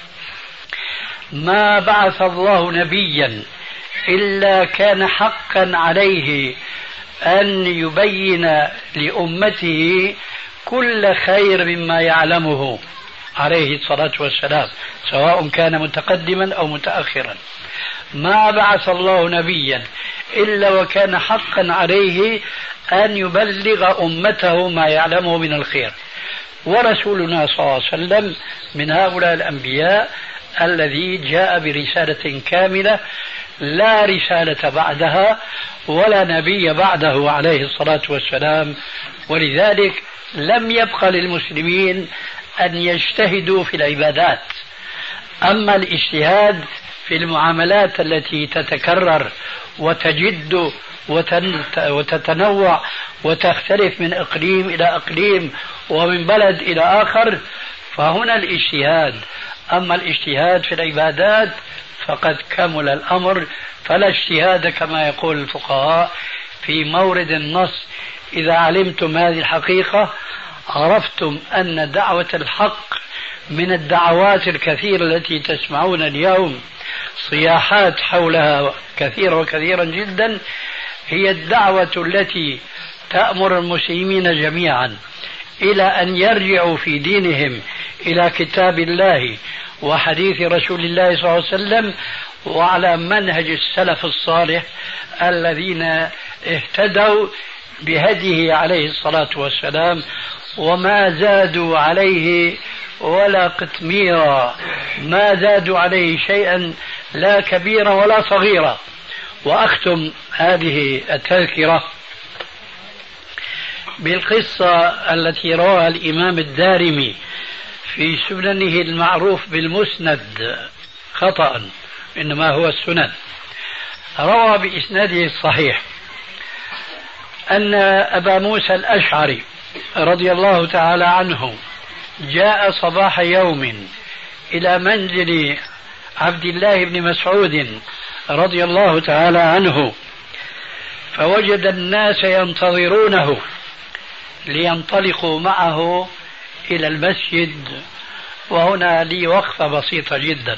ما بعث الله نبيا إلا كان حقا عليه أن يبين لأمته كل خير مما يعلمه عليه الصلاة والسلام، سواء كان متقدما أو متأخرا. ما بعث الله نبيا إلا وكان حقا عليه أن يبلغ أمته ما يعلمه من الخير. ورسولنا صلى الله عليه وسلم من هؤلاء الأنبياء الذي جاء برسالة كاملة لا رسالة بعدها ولا نبي بعده عليه الصلاة والسلام. ولذلك لم يبق للمسلمين أن يجتهدوا في العبادات. أما الاجتهاد في المعاملات التي تتكرر وتجد وتتنوع وتختلف من إقليم إلى إقليم ومن بلد إلى آخر، فهنا الاجتهاد. أما الاجتهاد في العبادات فقد كمل الأمر، فلا اجتهاد كما يقول الفقهاء في مورد النص. إذا علمتم هذه الحقيقة عرفتم أن دعوة الحق من الدعوات الكثيرة التي تسمعون اليوم صياحات حولها كثيرة وكثيرا جدا، هي الدعوة التي تأمر المسلمين جميعا إلى أن يرجعوا في دينهم إلى كتاب الله وحديث رسول الله صلى الله عليه وسلم وعلى منهج السلف الصالح الذين اهتدوا بهديه عليه الصلاة والسلام، وما زادوا عليه ولا قتميرا، ما زادوا عليه شيئا لا كبيرا ولا صغيرا. وأختم هذه التذكرة بالقصة التي رواها الإمام الدارمي في سننه المعروف بالمسند خطأ، إنما هو السنن. روى بإسناده الصحيح أن أبا موسى الأشعري رضي الله تعالى عنه جاء صباح يوم إلى منزل عبد الله بن مسعود رضي الله تعالى عنه، فوجد الناس ينتظرونه لينطلقوا معه إلى المسجد. وهنا لي وقفة بسيطة جدا.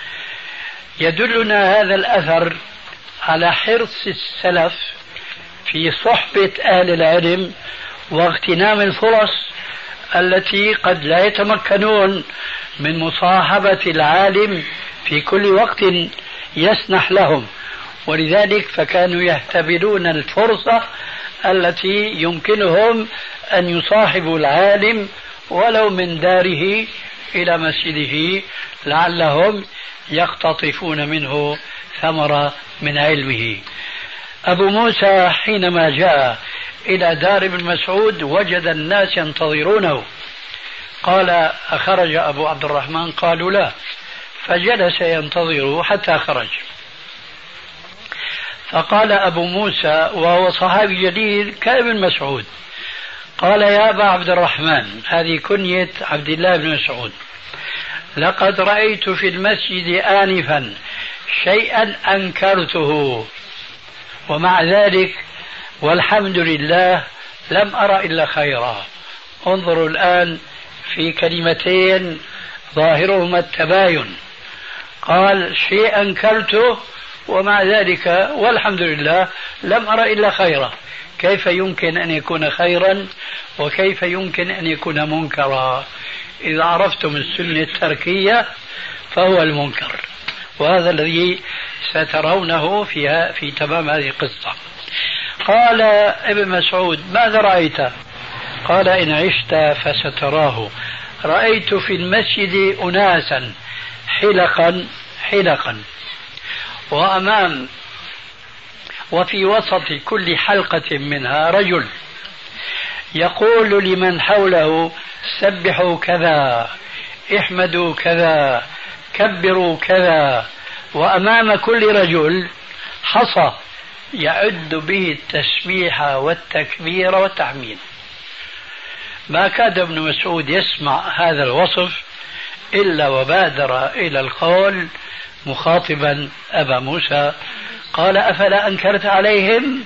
يدلنا هذا الأثر على حرص السلف في صحبة أهل العلم واغتنام الفرص التي قد لا يتمكنون من مصاحبة العالم في كل وقت يسنح لهم، ولذلك فكانوا يهتبلون الفرصة التي يمكنهم أن يصاحبوا العالم ولو من داره إلى مسجده لعلهم يقتطفون منه ثمرة من علمه. أبو موسى حينما جاء إلى دار ابن مسعود وجد الناس ينتظرونه. قال: أخرج أبو عبد الرحمن؟ قالوا: لا. فجلس ينتظره حتى خرج. فقال أبو موسى وهو صحابي جليل كابن مسعود، قال: يا أبا عبد الرحمن، هذه كنية عبد الله بن مسعود، لقد رأيت في المسجد آنفا شيئا أنكرته، ومع ذلك والحمد لله لم أرى إلا خيرا. انظروا الآن في كلمتين ظاهرهما التباين، قال: شيء أنكرته ومع ذلك والحمد لله لم أرى إلا خيرا. كيف يمكن أن يكون خيرا وكيف يمكن أن يكون منكرا؟ إذا عرفتم السنة التركية فهو المنكر، وهذا الذي سترونه في تمام هذه القصة. قال ابن مسعود: ماذا رأيت؟ قال: إن عشت فستراه، رأيت في المسجد أناسا حلقا وأمام وفي وسط كل حلقة منها رجل يقول لمن حوله: سبحوا كذا، احمدوا كذا، كبروا كذا، وأمام كل رجل حصى يعد به التسبيح والتكبير والتحميد. ما كاد ابن مسعود يسمع هذا الوصف إلا وبادر إلى القول مخاطبا أبا موسى، قال: أفلا أنكرت عليهم؟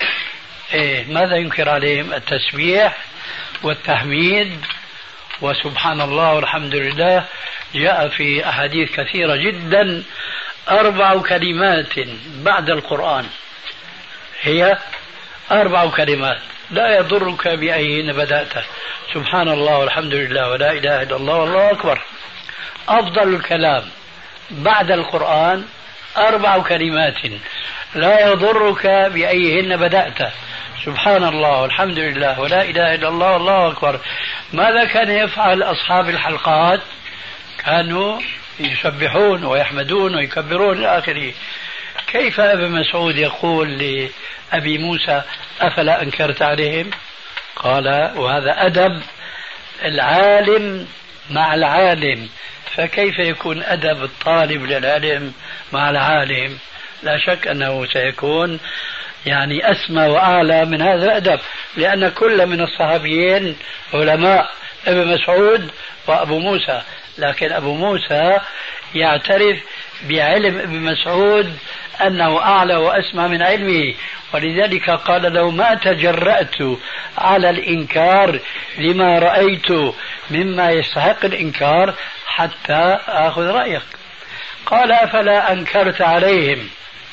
ماذا ينكر عليهم؟ التسبيح والتحميد وسبحان الله والحمد لله. جاء في أحاديث كثيرة جدا 4 كلمات بعد القرآن، هي 4 كلمات لا يضرك بأيهن بدأت: سبحان الله والحمد لله ولا إله إلا الله والله أكبر. أفضل الكلام بعد القرآن 4 كلمات لا يضرك بأيهن بدأت: سبحان الله والحمد لله ولا إله إلا الله والله أكبر. ماذا كان يفعل أصحاب الحلقات؟ كانوا يسبحون ويحمدون ويكبرون إلى آخره. كيف ابن مسعود يقول لأبي موسى: أفلا أنكرت عليهم؟ قال: وهذا أدب العالم مع العالم، فكيف يكون أدب الطالب للعلم مع العالم؟ لا شك أنه سيكون أسمى وأعلى من هذا الأدب، لأن كل من الصحابيين علماء، ابن مسعود وأبو موسى، لكن أبو موسى يعترف بعلم ابن مسعود أنه أعلى وأسمى من علمه، ولذلك قال له: ما تجرأت على الإنكار لما رأيت مما يستحق الإنكار حتى أخذ رأيك. قال: أفلا أنكرت عليهم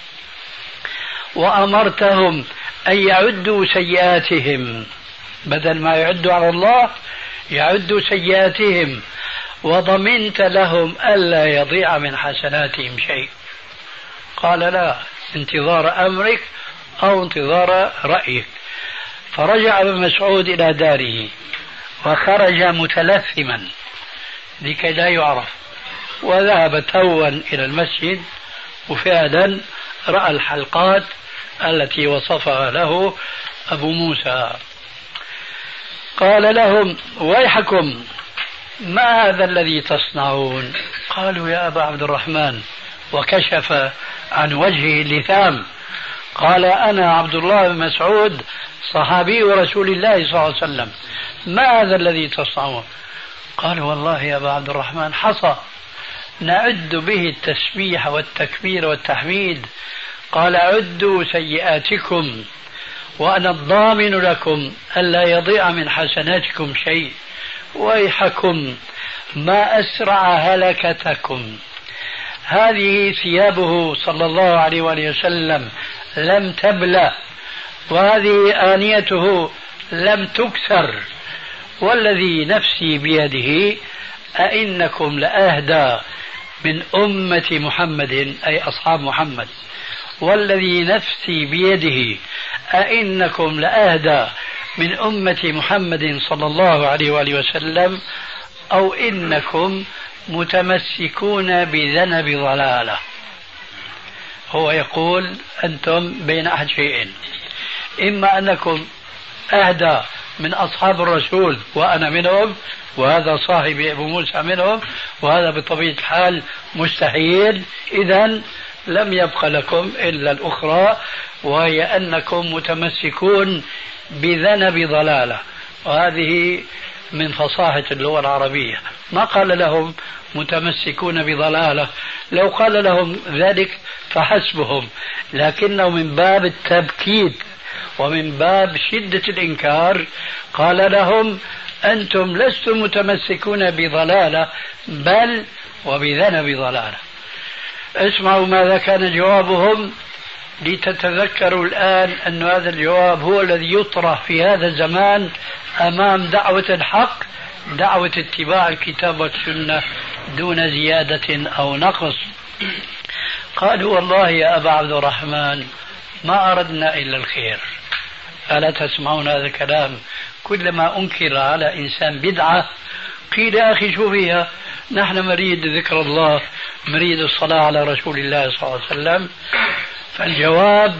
وأمرتهم أن يعدوا سيئاتهم، بدل ما يعدوا على الله يعدوا سيئاتهم، وضمنت لهم ألا يضيع من حسناتهم شيء؟ قال: لا، انتظار أمرك أو انتظار رأيك. فرجع ابن مسعود إلى داره وخرج متلثما لكي لا يعرف، وذهب توا إلى المسجد، وفعلا رأى الحلقات التي وصفها له أبو موسى. قال لهم: ويحكم، ما هذا الذي تصنعون؟ قالوا: يا أبا عبد الرحمن، وكشف عن وجهه اللثام. قال: أنا عبد الله بن مسعود صحابي رسول الله صلى الله عليه وسلم، ما هذا الذي تصنعون؟ قال: والله يا أبا عبد الرحمن حصى نعد به التسبيح والتكبير والتحميد. قال: عدوا سيئاتكم وأنا الضامن لكم ألا يضيع من حسناتكم شيء. ويحكم، ما أسرع هلكتكم. هذه ثيابه صلى الله عليه وآله وسلم لم تبلى، وهذه آنيته لم تكسر، والذي نفسي بيده أئنكم لأهدى من أمة محمد، أي أصحاب محمد، والذي نفسي بيده أئنكم لأهدى من أمة محمد صلى الله عليه وآله وسلم، أو إنكم متمسكون بذنب ضلالة. هو يقول: أنتم بين أحد شيئين، إما أنكم أهدى من أصحاب الرسول وأنا منهم، وهذا صاحبي أبو موسى منهم، وهذا بطبيعة الحال مستحيل. إذن لم يبق لكم إلا الأخرى، وهي أنكم متمسكون بذنب ضلالة، وهذه من فصاحة اللغة العربية. ما قال لهم متمسكون بضلالة، لو قال لهم ذلك فحسبهم، لكنه من باب التبكيت ومن باب شدة الإنكار قال لهم أنتم لستم متمسكون بضلالة بل وبذنب ضلالة. اسمعوا ماذا كان جوابهم لتتذكروا الآن أن هذا الجواب هو الذي يطرح في هذا الزمان أمام دعوة الحق، دعوة اتباع الكتاب والسنة دون زيادة أو نقص. قالوا والله يا أبا عبد الرحمن ما أردنا إلا الخير. ألا تسمعون هذا الكلام؟ كلما أنكر على إنسان بدعة قيل يا أخي شو فيها، نحن نريد ذكر الله، نريد الصلاة على رسول الله صلى الله عليه وسلم. فالجواب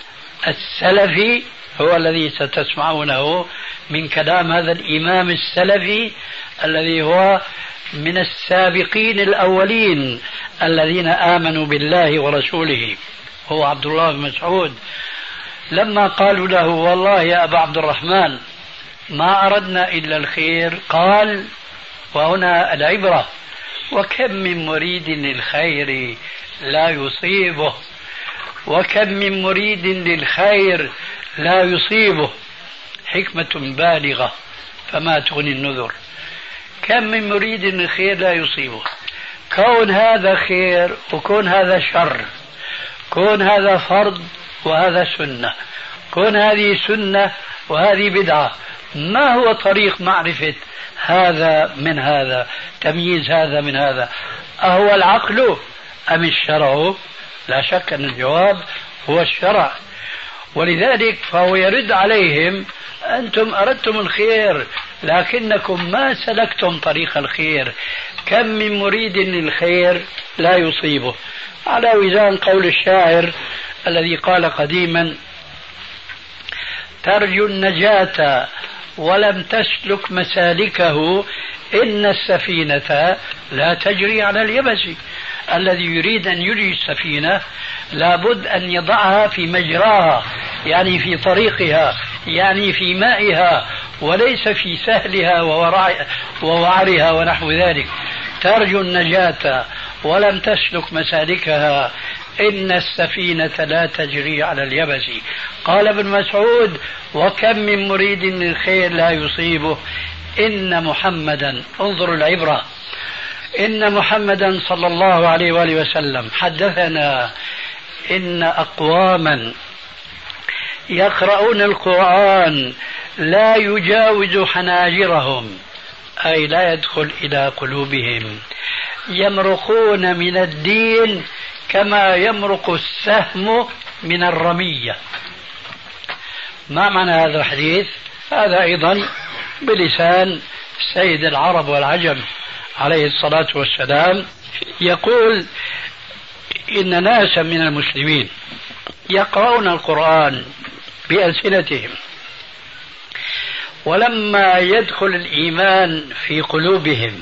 السلفي هو الذي ستسمعونه من كلام هذا الإمام السلفي الذي هو من السابقين الأولين الذين آمنوا بالله ورسوله، هو عبد الله بن مسعود. لما قالوا له والله يا أبا عبد الرحمن ما أردنا إلا الخير، قال وهنا العبرة: وكم من مريد للخير لا يصيبه، وكم من مريد للخير لا يصيبه، حكمة بالغة فما تغني النذر. كم من مريد للخير لا يصيبه، كون هذا خير وكون هذا شر، كون هذا فرض وهذا سنة، كون هذه سنة وهذه بدعة، ما هو طريق معرفة هذا من هذا، تمييز هذا من هذا؟ أهو العقل أم الشرع؟ لا شك أن الجواب هو الشرع. ولذلك فهو يرد عليهم: أنتم أردتم الخير لكنكم ما سلكتم طريق الخير، كم من مريد للخير لا يصيبه. على وزان قول الشاعر الذي قال قديما: ترجو النجاة ولم تسلك مسالكه إن السفينة لا تجري على اليبس. الذي يريد أن يجري السفينة لابد أن يضعها في مجراها، يعني في طريقها، يعني في مائها، وليس في سهلها ووعرها ونحو ذلك. ترجو النجاة ولم تسلك مسالكها إن السفينة لا تجري على اليبس. قال ابن مسعود: وكم من مريد للخير لا يصيبه. إن محمدا، انظروا العبرة، إن محمدا صلى الله عليه وآله وسلم حدثنا إن أقواما يقرؤون القرآن لا يجاوز حناجرهم، أي لا يدخل إلى قلوبهم، يمرقون من الدين كما يمرق السهم من الرمية. ما معنى هذا الحديث؟ هذا أيضا بلسان سيد العرب والعجم عليه الصلاة والسلام، يقول إن ناسا من المسلمين يقرؤون القرآن بألسنتهم، ولما يدخل الإيمان في قلوبهم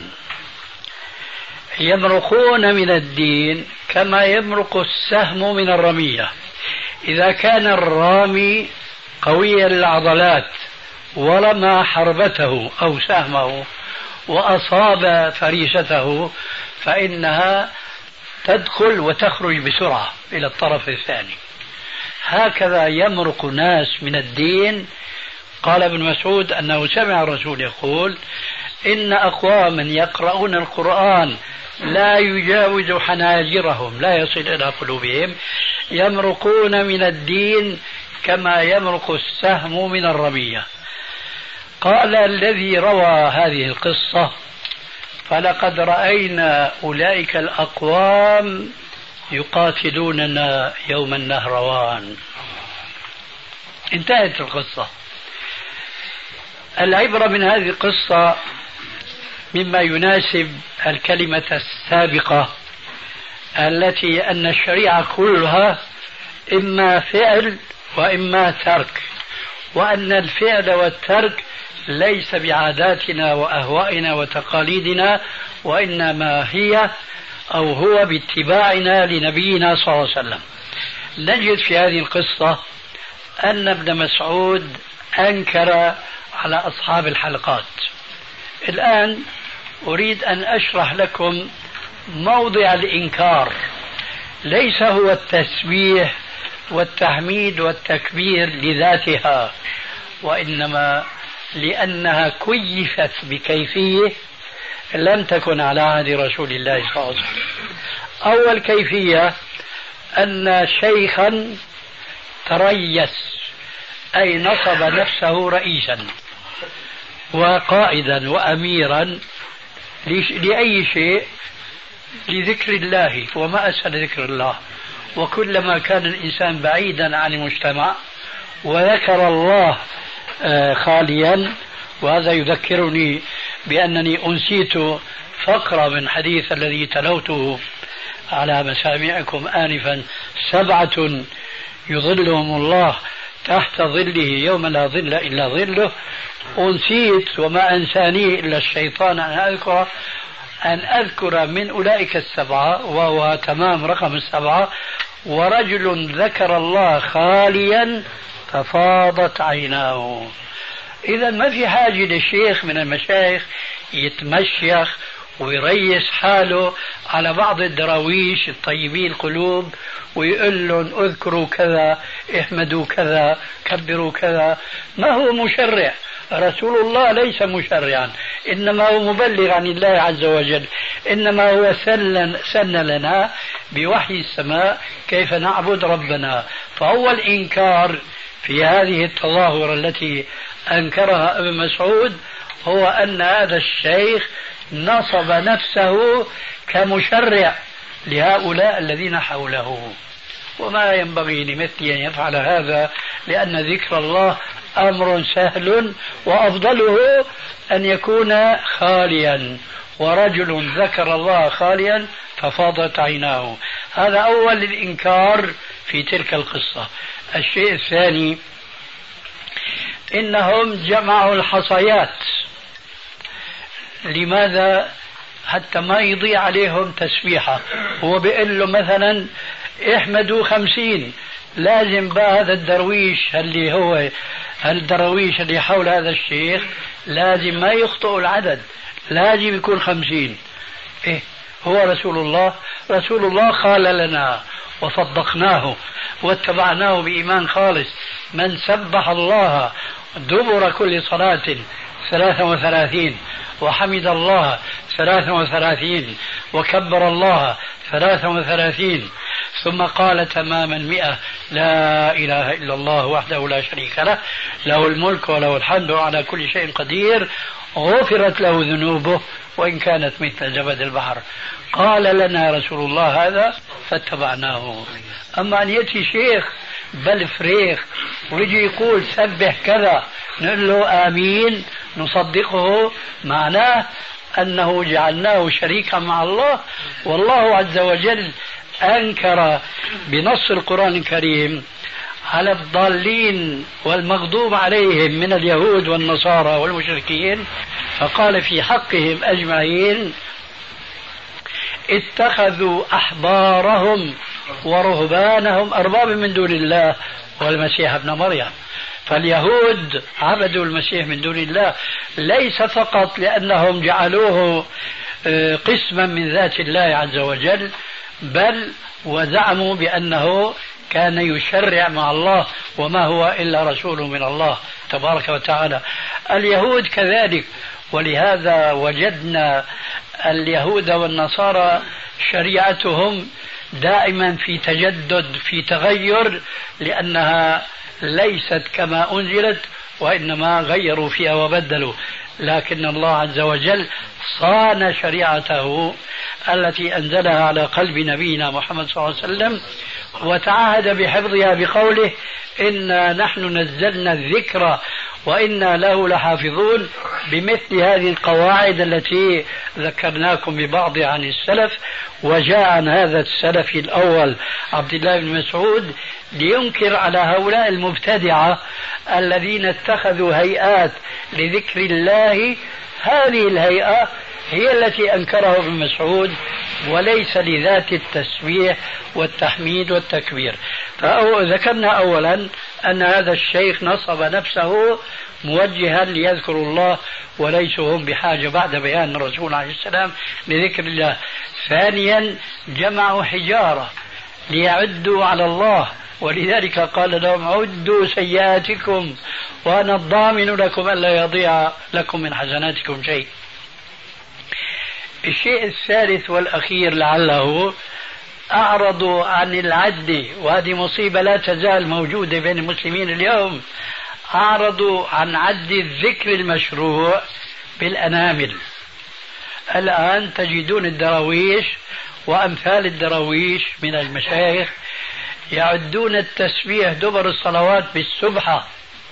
يمرقون من الدين كما يمرق السهم من الرمية. إذا كان الرامي قوي العضلات ورمى حربته أو سهمه وأصاب فريسته فإنها تدخل وتخرج بسرعة إلى الطرف الثاني. هكذا يمرق ناس من الدين. قال ابن مسعود أنه سمع الرسول يقول: إن أقواما يقرؤون القرآن لا يجاوز حناجرهم، لا يصل إلى قلوبهم، يمرقون من الدين كما يمرق السهم من الرمية. قال الذي روى هذه القصة: فلقد رأينا أولئك الأقوام يقاتلوننا يوم النهروان. انتهت القصة. العبرة من هذه القصة مما يناسب الكلمة السابقة التي أن الشريعة كلها إما فعل وإما ترك، وأن الفعل والترك ليس بعاداتنا وأهوائنا وتقاليدنا، وإنما هي أو هو باتباعنا لنبينا صلى الله عليه وسلم. نجد في هذه القصة أن ابن مسعود أنكر على أصحاب الحلقات. الآن أريد أن أشرح لكم موضع الإنكار. ليس هو التسبيح والتحميد والتكبير لذاتها، وإنما لأنها كيفت بكيفية لم تكن على عهد رسول الله صلى الله عليه وسلم. أول كيفية أن شيخا تريس، أي نصب نفسه رئيسا وقائدا وأميرا لأي شيء، لذكر الله، وما أسهل ذكر الله. وكلما كان الإنسان بعيدا عن المجتمع وذكر الله خاليا. وهذا يذكرني بأنني أنسيت فقرة من حديث الذي تلوته على مسامعكم آنفا: 7 يظلهم الله تحت ظله يوم لا ظل إلا ظله. أنسيت وما أنساني إلا الشيطان أن أذكر من أولئك 7، وهو تمام رقم 7: ورجل ذكر الله خاليا ففاضت عيناه. إذا ما في حاجة للشيخ من المشايخ يتمشيخ ويريس حاله على بعض الدراويش الطيبين القلوب ويقول لهم اذكروا كذا، احمدوا كذا، كبروا كذا. ما هو مشرع، رسول الله ليس مشرعا، إنما هو مبلغ عن الله عز وجل، إنما هو سن لنا بوحي السماء كيف نعبد ربنا. فهو الإنكار في هذه التظاهرة التي أنكرها ابن مسعود هو أن هذا الشيخ نصب نفسه كمشرع لهؤلاء الذين حوله، وما ينبغي لمثلي أن يفعل هذا، لأن ذكر الله أمر سهل، وأفضله أن يكون خاليا. ورجل ذكر الله خاليا ففاضت عيناه. هذا أول الإنكار في تلك القصة. الشيء الثاني: إنهم جمعوا الحصيات. لماذا؟ حتى ما يضيع عليهم تسبيحة. هو بيقول له مثلا احمدوا 50، لازم بقى هذا الدرويش اللي هو الدرويش اللي حول هذا الشيخ لازم ما يخطئ العدد، لازم يكون 50. إيه هو رسول الله؟ رسول الله قال لنا وصدقناه واتبعناه بإيمان خالص: من سبح الله دبر كل صلاة 33 وحمد الله 33 وكبر الله 33 ثم قال تماما 100: لا إله إلا الله وحده لا شريك له، له الملك وله الحمد على كل شيء قدير، غفرت له ذنوبه وإن كانت مثل زبد البحر. قال لنا رسول الله هذا فاتبعناه. أما أن يأتي شيخ بل فريخ ويجي يقول سبح كذا نقول له آمين نصدقه، معناه أنه جعلناه شريكا مع الله. والله عز وجل أنكر بنص القرآن الكريم على الضالين والمغضوب عليهم من اليهود والنصارى والمشركين، فقال في حقهم أجمعين: اتخذوا أحبارهم ورهبانهم أربابا من دون الله والمسيح ابن مريم. فاليهود عبدوا المسيح من دون الله، ليس فقط لأنهم جعلوه قسما من ذات الله عز وجل، بل وزعموا بأنه كان يشرع مع الله وما هو إلا رسول من الله تبارك وتعالى. اليهود كذلك، ولهذا وجدنا اليهود والنصارى شريعتهم دائما في تجدد، في تغير، لأنها ليست كما أنزلت وإنما غيروا فيها وبدلوا. لكن الله عز وجل صان شريعته التي أنزلها على قلب نبينا محمد صلى الله عليه وسلم، وتعهد بحفظها بقوله: إنا نحن نزلنا الذكر وإنا له لحافظون، بمثل هذه القواعد التي ذكرناكم ببعض عن السلف. وجاء عن هذا السلف الأول عبد الله بن مسعود لينكر على هؤلاء المبتدعة الذين اتخذوا هيئات لذكر الله. هذه الهيئة هي التي أنكره ابن مسعود، وليس لذات التسبيح والتحميد والتكبير. فذكرنا أولا أن هذا الشيخ نصب نفسه موجها ليذكر الله، وليسوا هم بحاجة بعد بيان الرسول عليه السلام لذكر الله. ثانيا جمعوا حجارة ليعدوا على الله، ولذلك قال لهم عدوا سيئاتكم وأنا الضامن لكم ألا يضيع لكم من حسناتكم شيء. الشيء الثالث والأخير لعله أعرضوا عن العد، وهذه مصيبة لا تزال موجودة بين المسلمين اليوم، أعرضوا عن عد الذكر المشروع بالأنامل. الآن تجدون الدراويش وأمثال الدراويش من المشايخ يعدون التسبيح دبر الصلوات بالسبحة.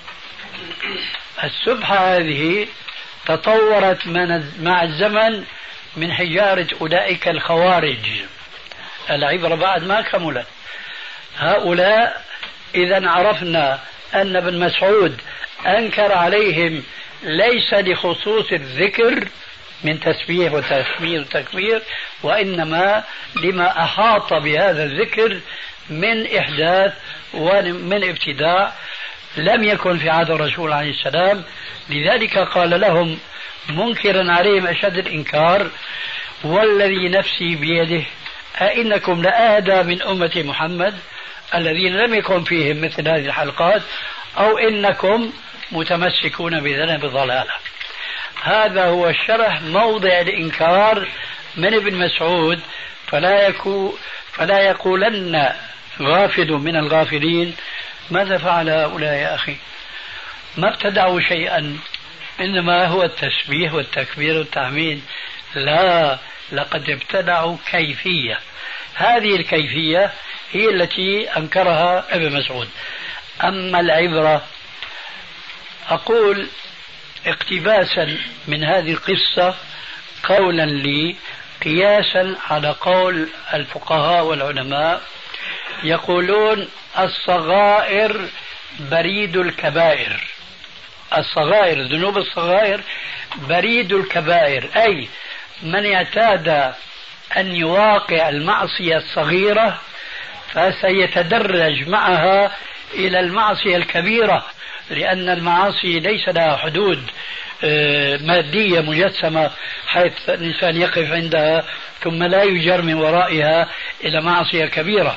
السبحة هذه تطورت مع الزمن من حجارة أولئك الخوارج. العبرة بعد ما كملت. هؤلاء إذا عرفنا أن ابن مسعود أنكر عليهم ليس لخصوص الذكر من تسبيح وتحميد وتكبير، وإنما لما أحاط بهذا الذكر من إحداث ومن ابتداع لم يكن في عهد الرسول عليه السلام. لذلك قال لهم منكرا عليهم أشد الإنكار: والذي نفسي بيده أئنكم لأهدى من أمة محمد الذين لم يكن فيهم مثل هذه الحلقات، أو إنكم متمسكون بذنب ضلالة. هذا هو الشرح موضع الإنكار من ابن مسعود. فلا يقولن غافل من الغافلين ماذا فعل هؤلاء يا أخي؟ ما ابتدعوا شيئا، إنما هو التسبيح والتكبير والتحميد. لا، لقد ابتدعوا كيفية. هذه الكيفية هي التي أنكرها ابن مسعود. أما العبرة، أقول اقتباسا من هذه القصة قولا لي قياسا على قول الفقهاء والعلماء، يقولون الصغائر بريد الكبائر. الصغائر، الذنوب الصغائر بريد الكبائر، أي من اعتاد أن يواقع المعصية الصغيرة فسيتدرج معها إلى المعصية الكبيرة، لأن المعاصي ليس لها حدود مادية مجسمة حيث الإنسان يقف عندها ثم لا يجر من ورائها إلى معصية كبيرة.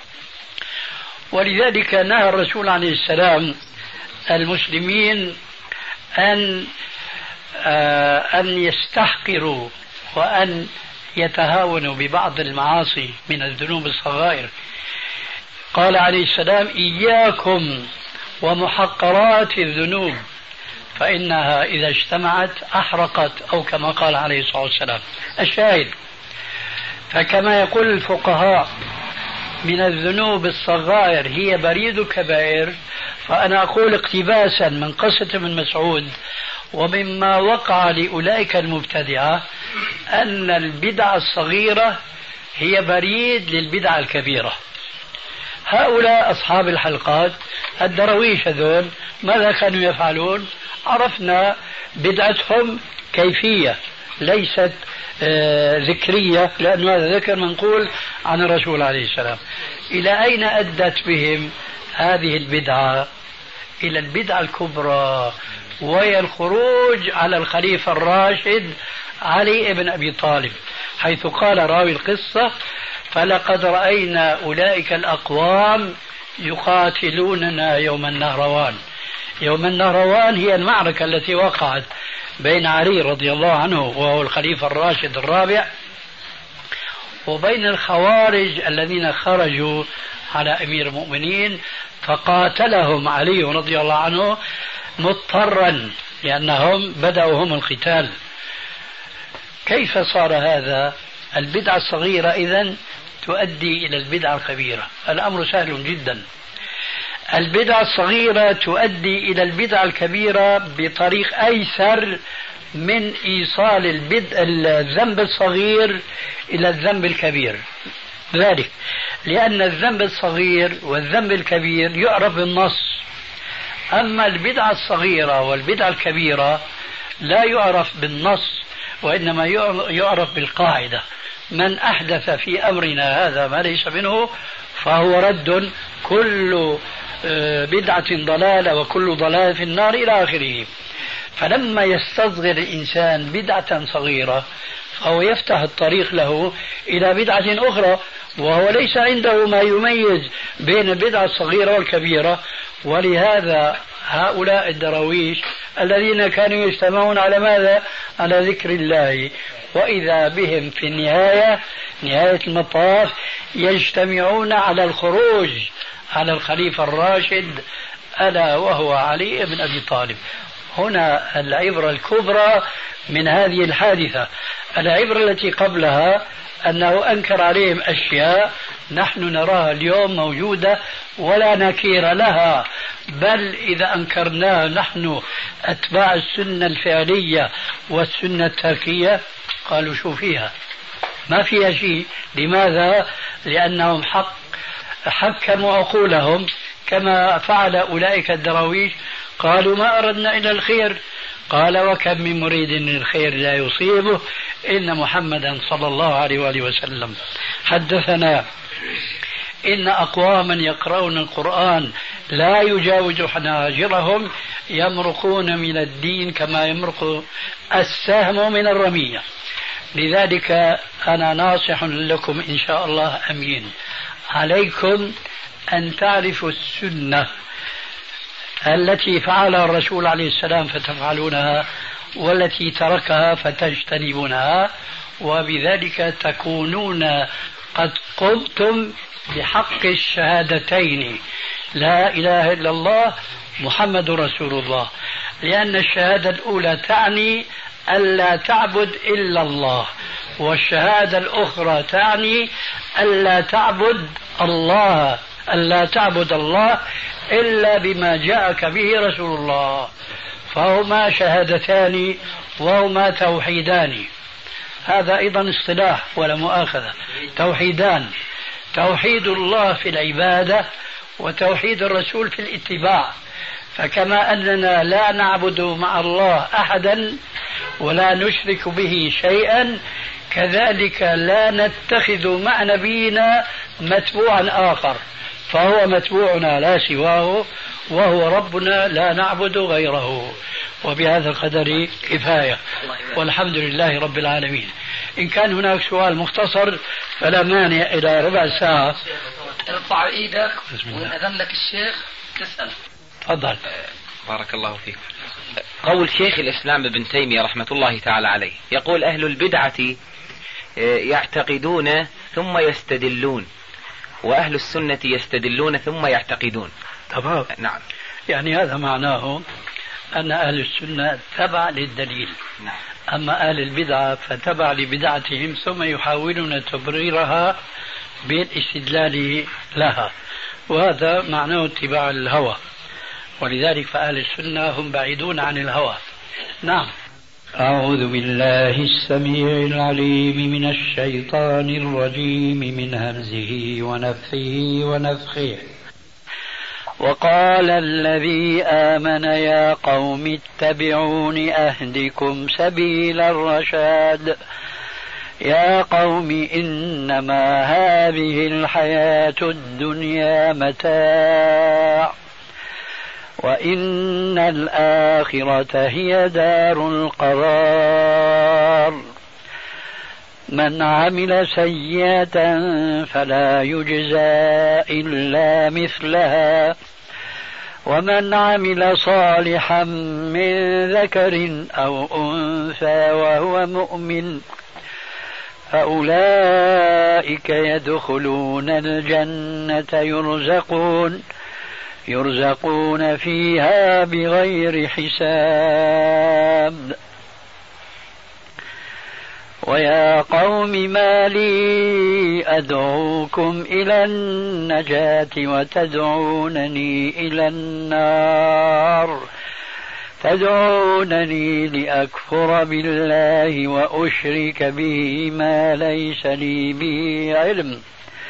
ولذلك نهى الرسول عليه السلام المسلمين أن يستحقروا وأن يتهاونوا ببعض المعاصي من الذنوب الصغائر. قال عليه السلام: إياكم ومحقرات الذنوب فإنها إذا اجتمعت أحرقت، أو كما قال عليه الصلاة والسلام. الشاهد، فكما يقول الفقهاء من الذنوب الصغائر هي بريد الكبائر، فأنا أقول اقتباسا من قصة ابن مسعود ومما وقع لأولئك المبتدعة أن البدعة الصغيرة هي بريد للبدعة الكبيرة. هؤلاء أصحاب الحلقات الدرويش هذول ماذا كانوا يفعلون؟ عرفنا بدعتهم كيفية ليست ذكرية، لأن هذا ذكر منقول عن الرسول عليه السلام. إلى أين أدت بهم هذه البدعة؟ إلى البدعة الكبرى، وهي الخروج على الخليفة الراشد علي بن أبي طالب، حيث قال راوي القصة: فلقد رأينا أولئك الأقوام يقاتلوننا يوم النهروان. يوم النهروان هي المعركة التي وقعت بين علي رضي الله عنه وهو الخليفة الراشد الرابع وبين الخوارج الذين خرجوا على أمير المؤمنين، فقاتلهم علي رضي الله عنه مضطرا لأنهم بدأوا هم القتال. كيف صار هذا؟ البدعة الصغيرة إذن تؤدي إلى البدعة الكبيرة. الأمر سهل جدا. البدعة الصغيرة تؤدي إلى البدعة الكبيرة بطريق أيسر من إيصال الذنب الصغير إلى الذنب الكبير. ذلك لأن الذنب الصغير والذنب الكبير يعرف بالنص، أما البدعة الصغيرة والبدعة الكبيرة لا يعرف بالنص، وإنما يعرف بالقاعدة: من أحدث في أمرنا هذا ما ليس منه فهو رد، كل بدعة ضلالة وكل ضلالة في النار إلى آخره. فلما يستصغر الإنسان بدعة صغيرة فهو يفتح الطريق له إلى بدعة أخرى، وهو ليس عنده ما يميز بين البدعة الصغيرة والكبيرة. ولهذا هؤلاء الدراويش الذين كانوا يجتمعون على ماذا؟ على ذكر الله، وإذا بهم في نهاية المطاف يجتمعون على الخروج على الخليفة الراشد ألا وهو علي بن أبي طالب. هنا العبرة الكبرى من هذه الحادثة. العبرة التي قبلها أنه أنكر عليهم أشياء نحن نراها اليوم موجودة ولا نكير لها، بل إذا أنكرناها نحن أتباع السنة الفعلية والسنة التركية قالوا شو فيها؟ ما فيها شيء. لماذا؟ لأنهم حكموا عقولهم كما فعل أولئك الدراويش، قالوا ما أردنا إلا الخير. قال وكم من مريد للخير لا يصيبه إن محمدا صلى الله عليه وآله وسلم حدثنا إن أقواما يقرؤون القرآن لا يجاوز حناجرهم يمرقون من الدين كما يمرق السهم من الرمية. لذلك أنا ناصح لكم إن شاء الله أمين، عليكم أن تعرفوا السنة التي فعلها الرسول عليه السلام فتفعلونها، والتي تركها فتجتنبونها، وبذلك تكونون قد قمتم بحق الشهادتين: لا إله إلا الله محمد رسول الله. لأن الشهادة الأولى تعني ألا تعبد إلا الله، والشهادة الأخرى تعني ألا تعبد الله إلا بما جاءك به رسول الله. فهما شهادتان وهما توحيدان. هذا أيضا اصطلاح ولا مؤاخذة، توحيدان: توحيد الله في العبادة وتوحيد الرسول في الاتباع. فكما أننا لا نعبد مع الله أحدا ولا نشرك به شيئا، كذلك لا نتخذ مع نبينا متبوعا آخر، فهو متبوعنا لا سواه، وهو ربنا لا نعبد غيره. وبهذا القدر كفاية، والحمد لله رب العالمين. إن كان هناك سؤال مختصر فلا مانع إلى ربع ساعة. ارفع ايدك وإن أذن لك الشيخ تسأل. تفضل. بارك الله فيك. قول شيخ الإسلام ابن تيمية رحمة الله تعالى عليه، يقول أهل البدعة يعتقدون ثم يستدلون، وأهل السنة يستدلون ثم يعتقدون. تمام. نعم. يعني هذا معناه أن أهل السنة تبع للدليل. نعم. أما أهل البدعة فتبع لبدعتهم ثم يحاولون تبريرها بالاستدلال لها، وهذا معناه اتباع الهوى. ولذلك فأهل السنة هم بعيدون عن الهوى. نعم. أعوذ بالله السميع العليم من الشيطان الرجيم من همزه ونفثه ونفخه. وقال الذي آمن يا قوم اتبعون أهدكم سبيل الرشاد. يا قوم إنما هذه الحياة الدنيا متاع وإن الآخرة هي دار القرار. من عمل سيئة فلا يجزى إلا مثلها ومن عمل صالحا من ذكر أو أنثى وهو مؤمن فأولئك يدخلون الجنة يرزقون فيها بغير حساب. ويا قوم ما لي أدعوكم إلى النجاة وتدعونني إلى النار، تدعونني لأكفر بالله وأشرك به ما ليس لي به علم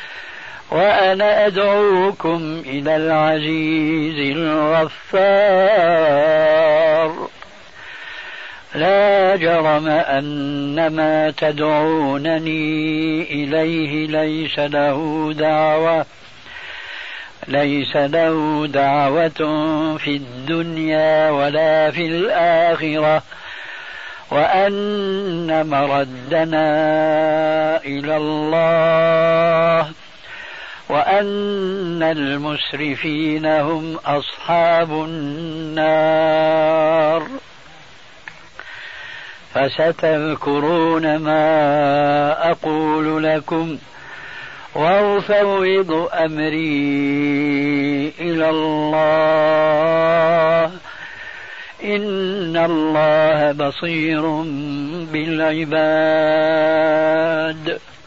وأنا أدعوكم إلى العزيز الغفار لا جرم أن ما تدعونني إليه ليس له دعوة في الدنيا ولا في الآخرة وأن مردنا إلى الله وأن المسرفين هم أصحاب النار. فستذكرون ما أقول لكم وأفوض أمري إلى الله إن الله بصير بالعباد.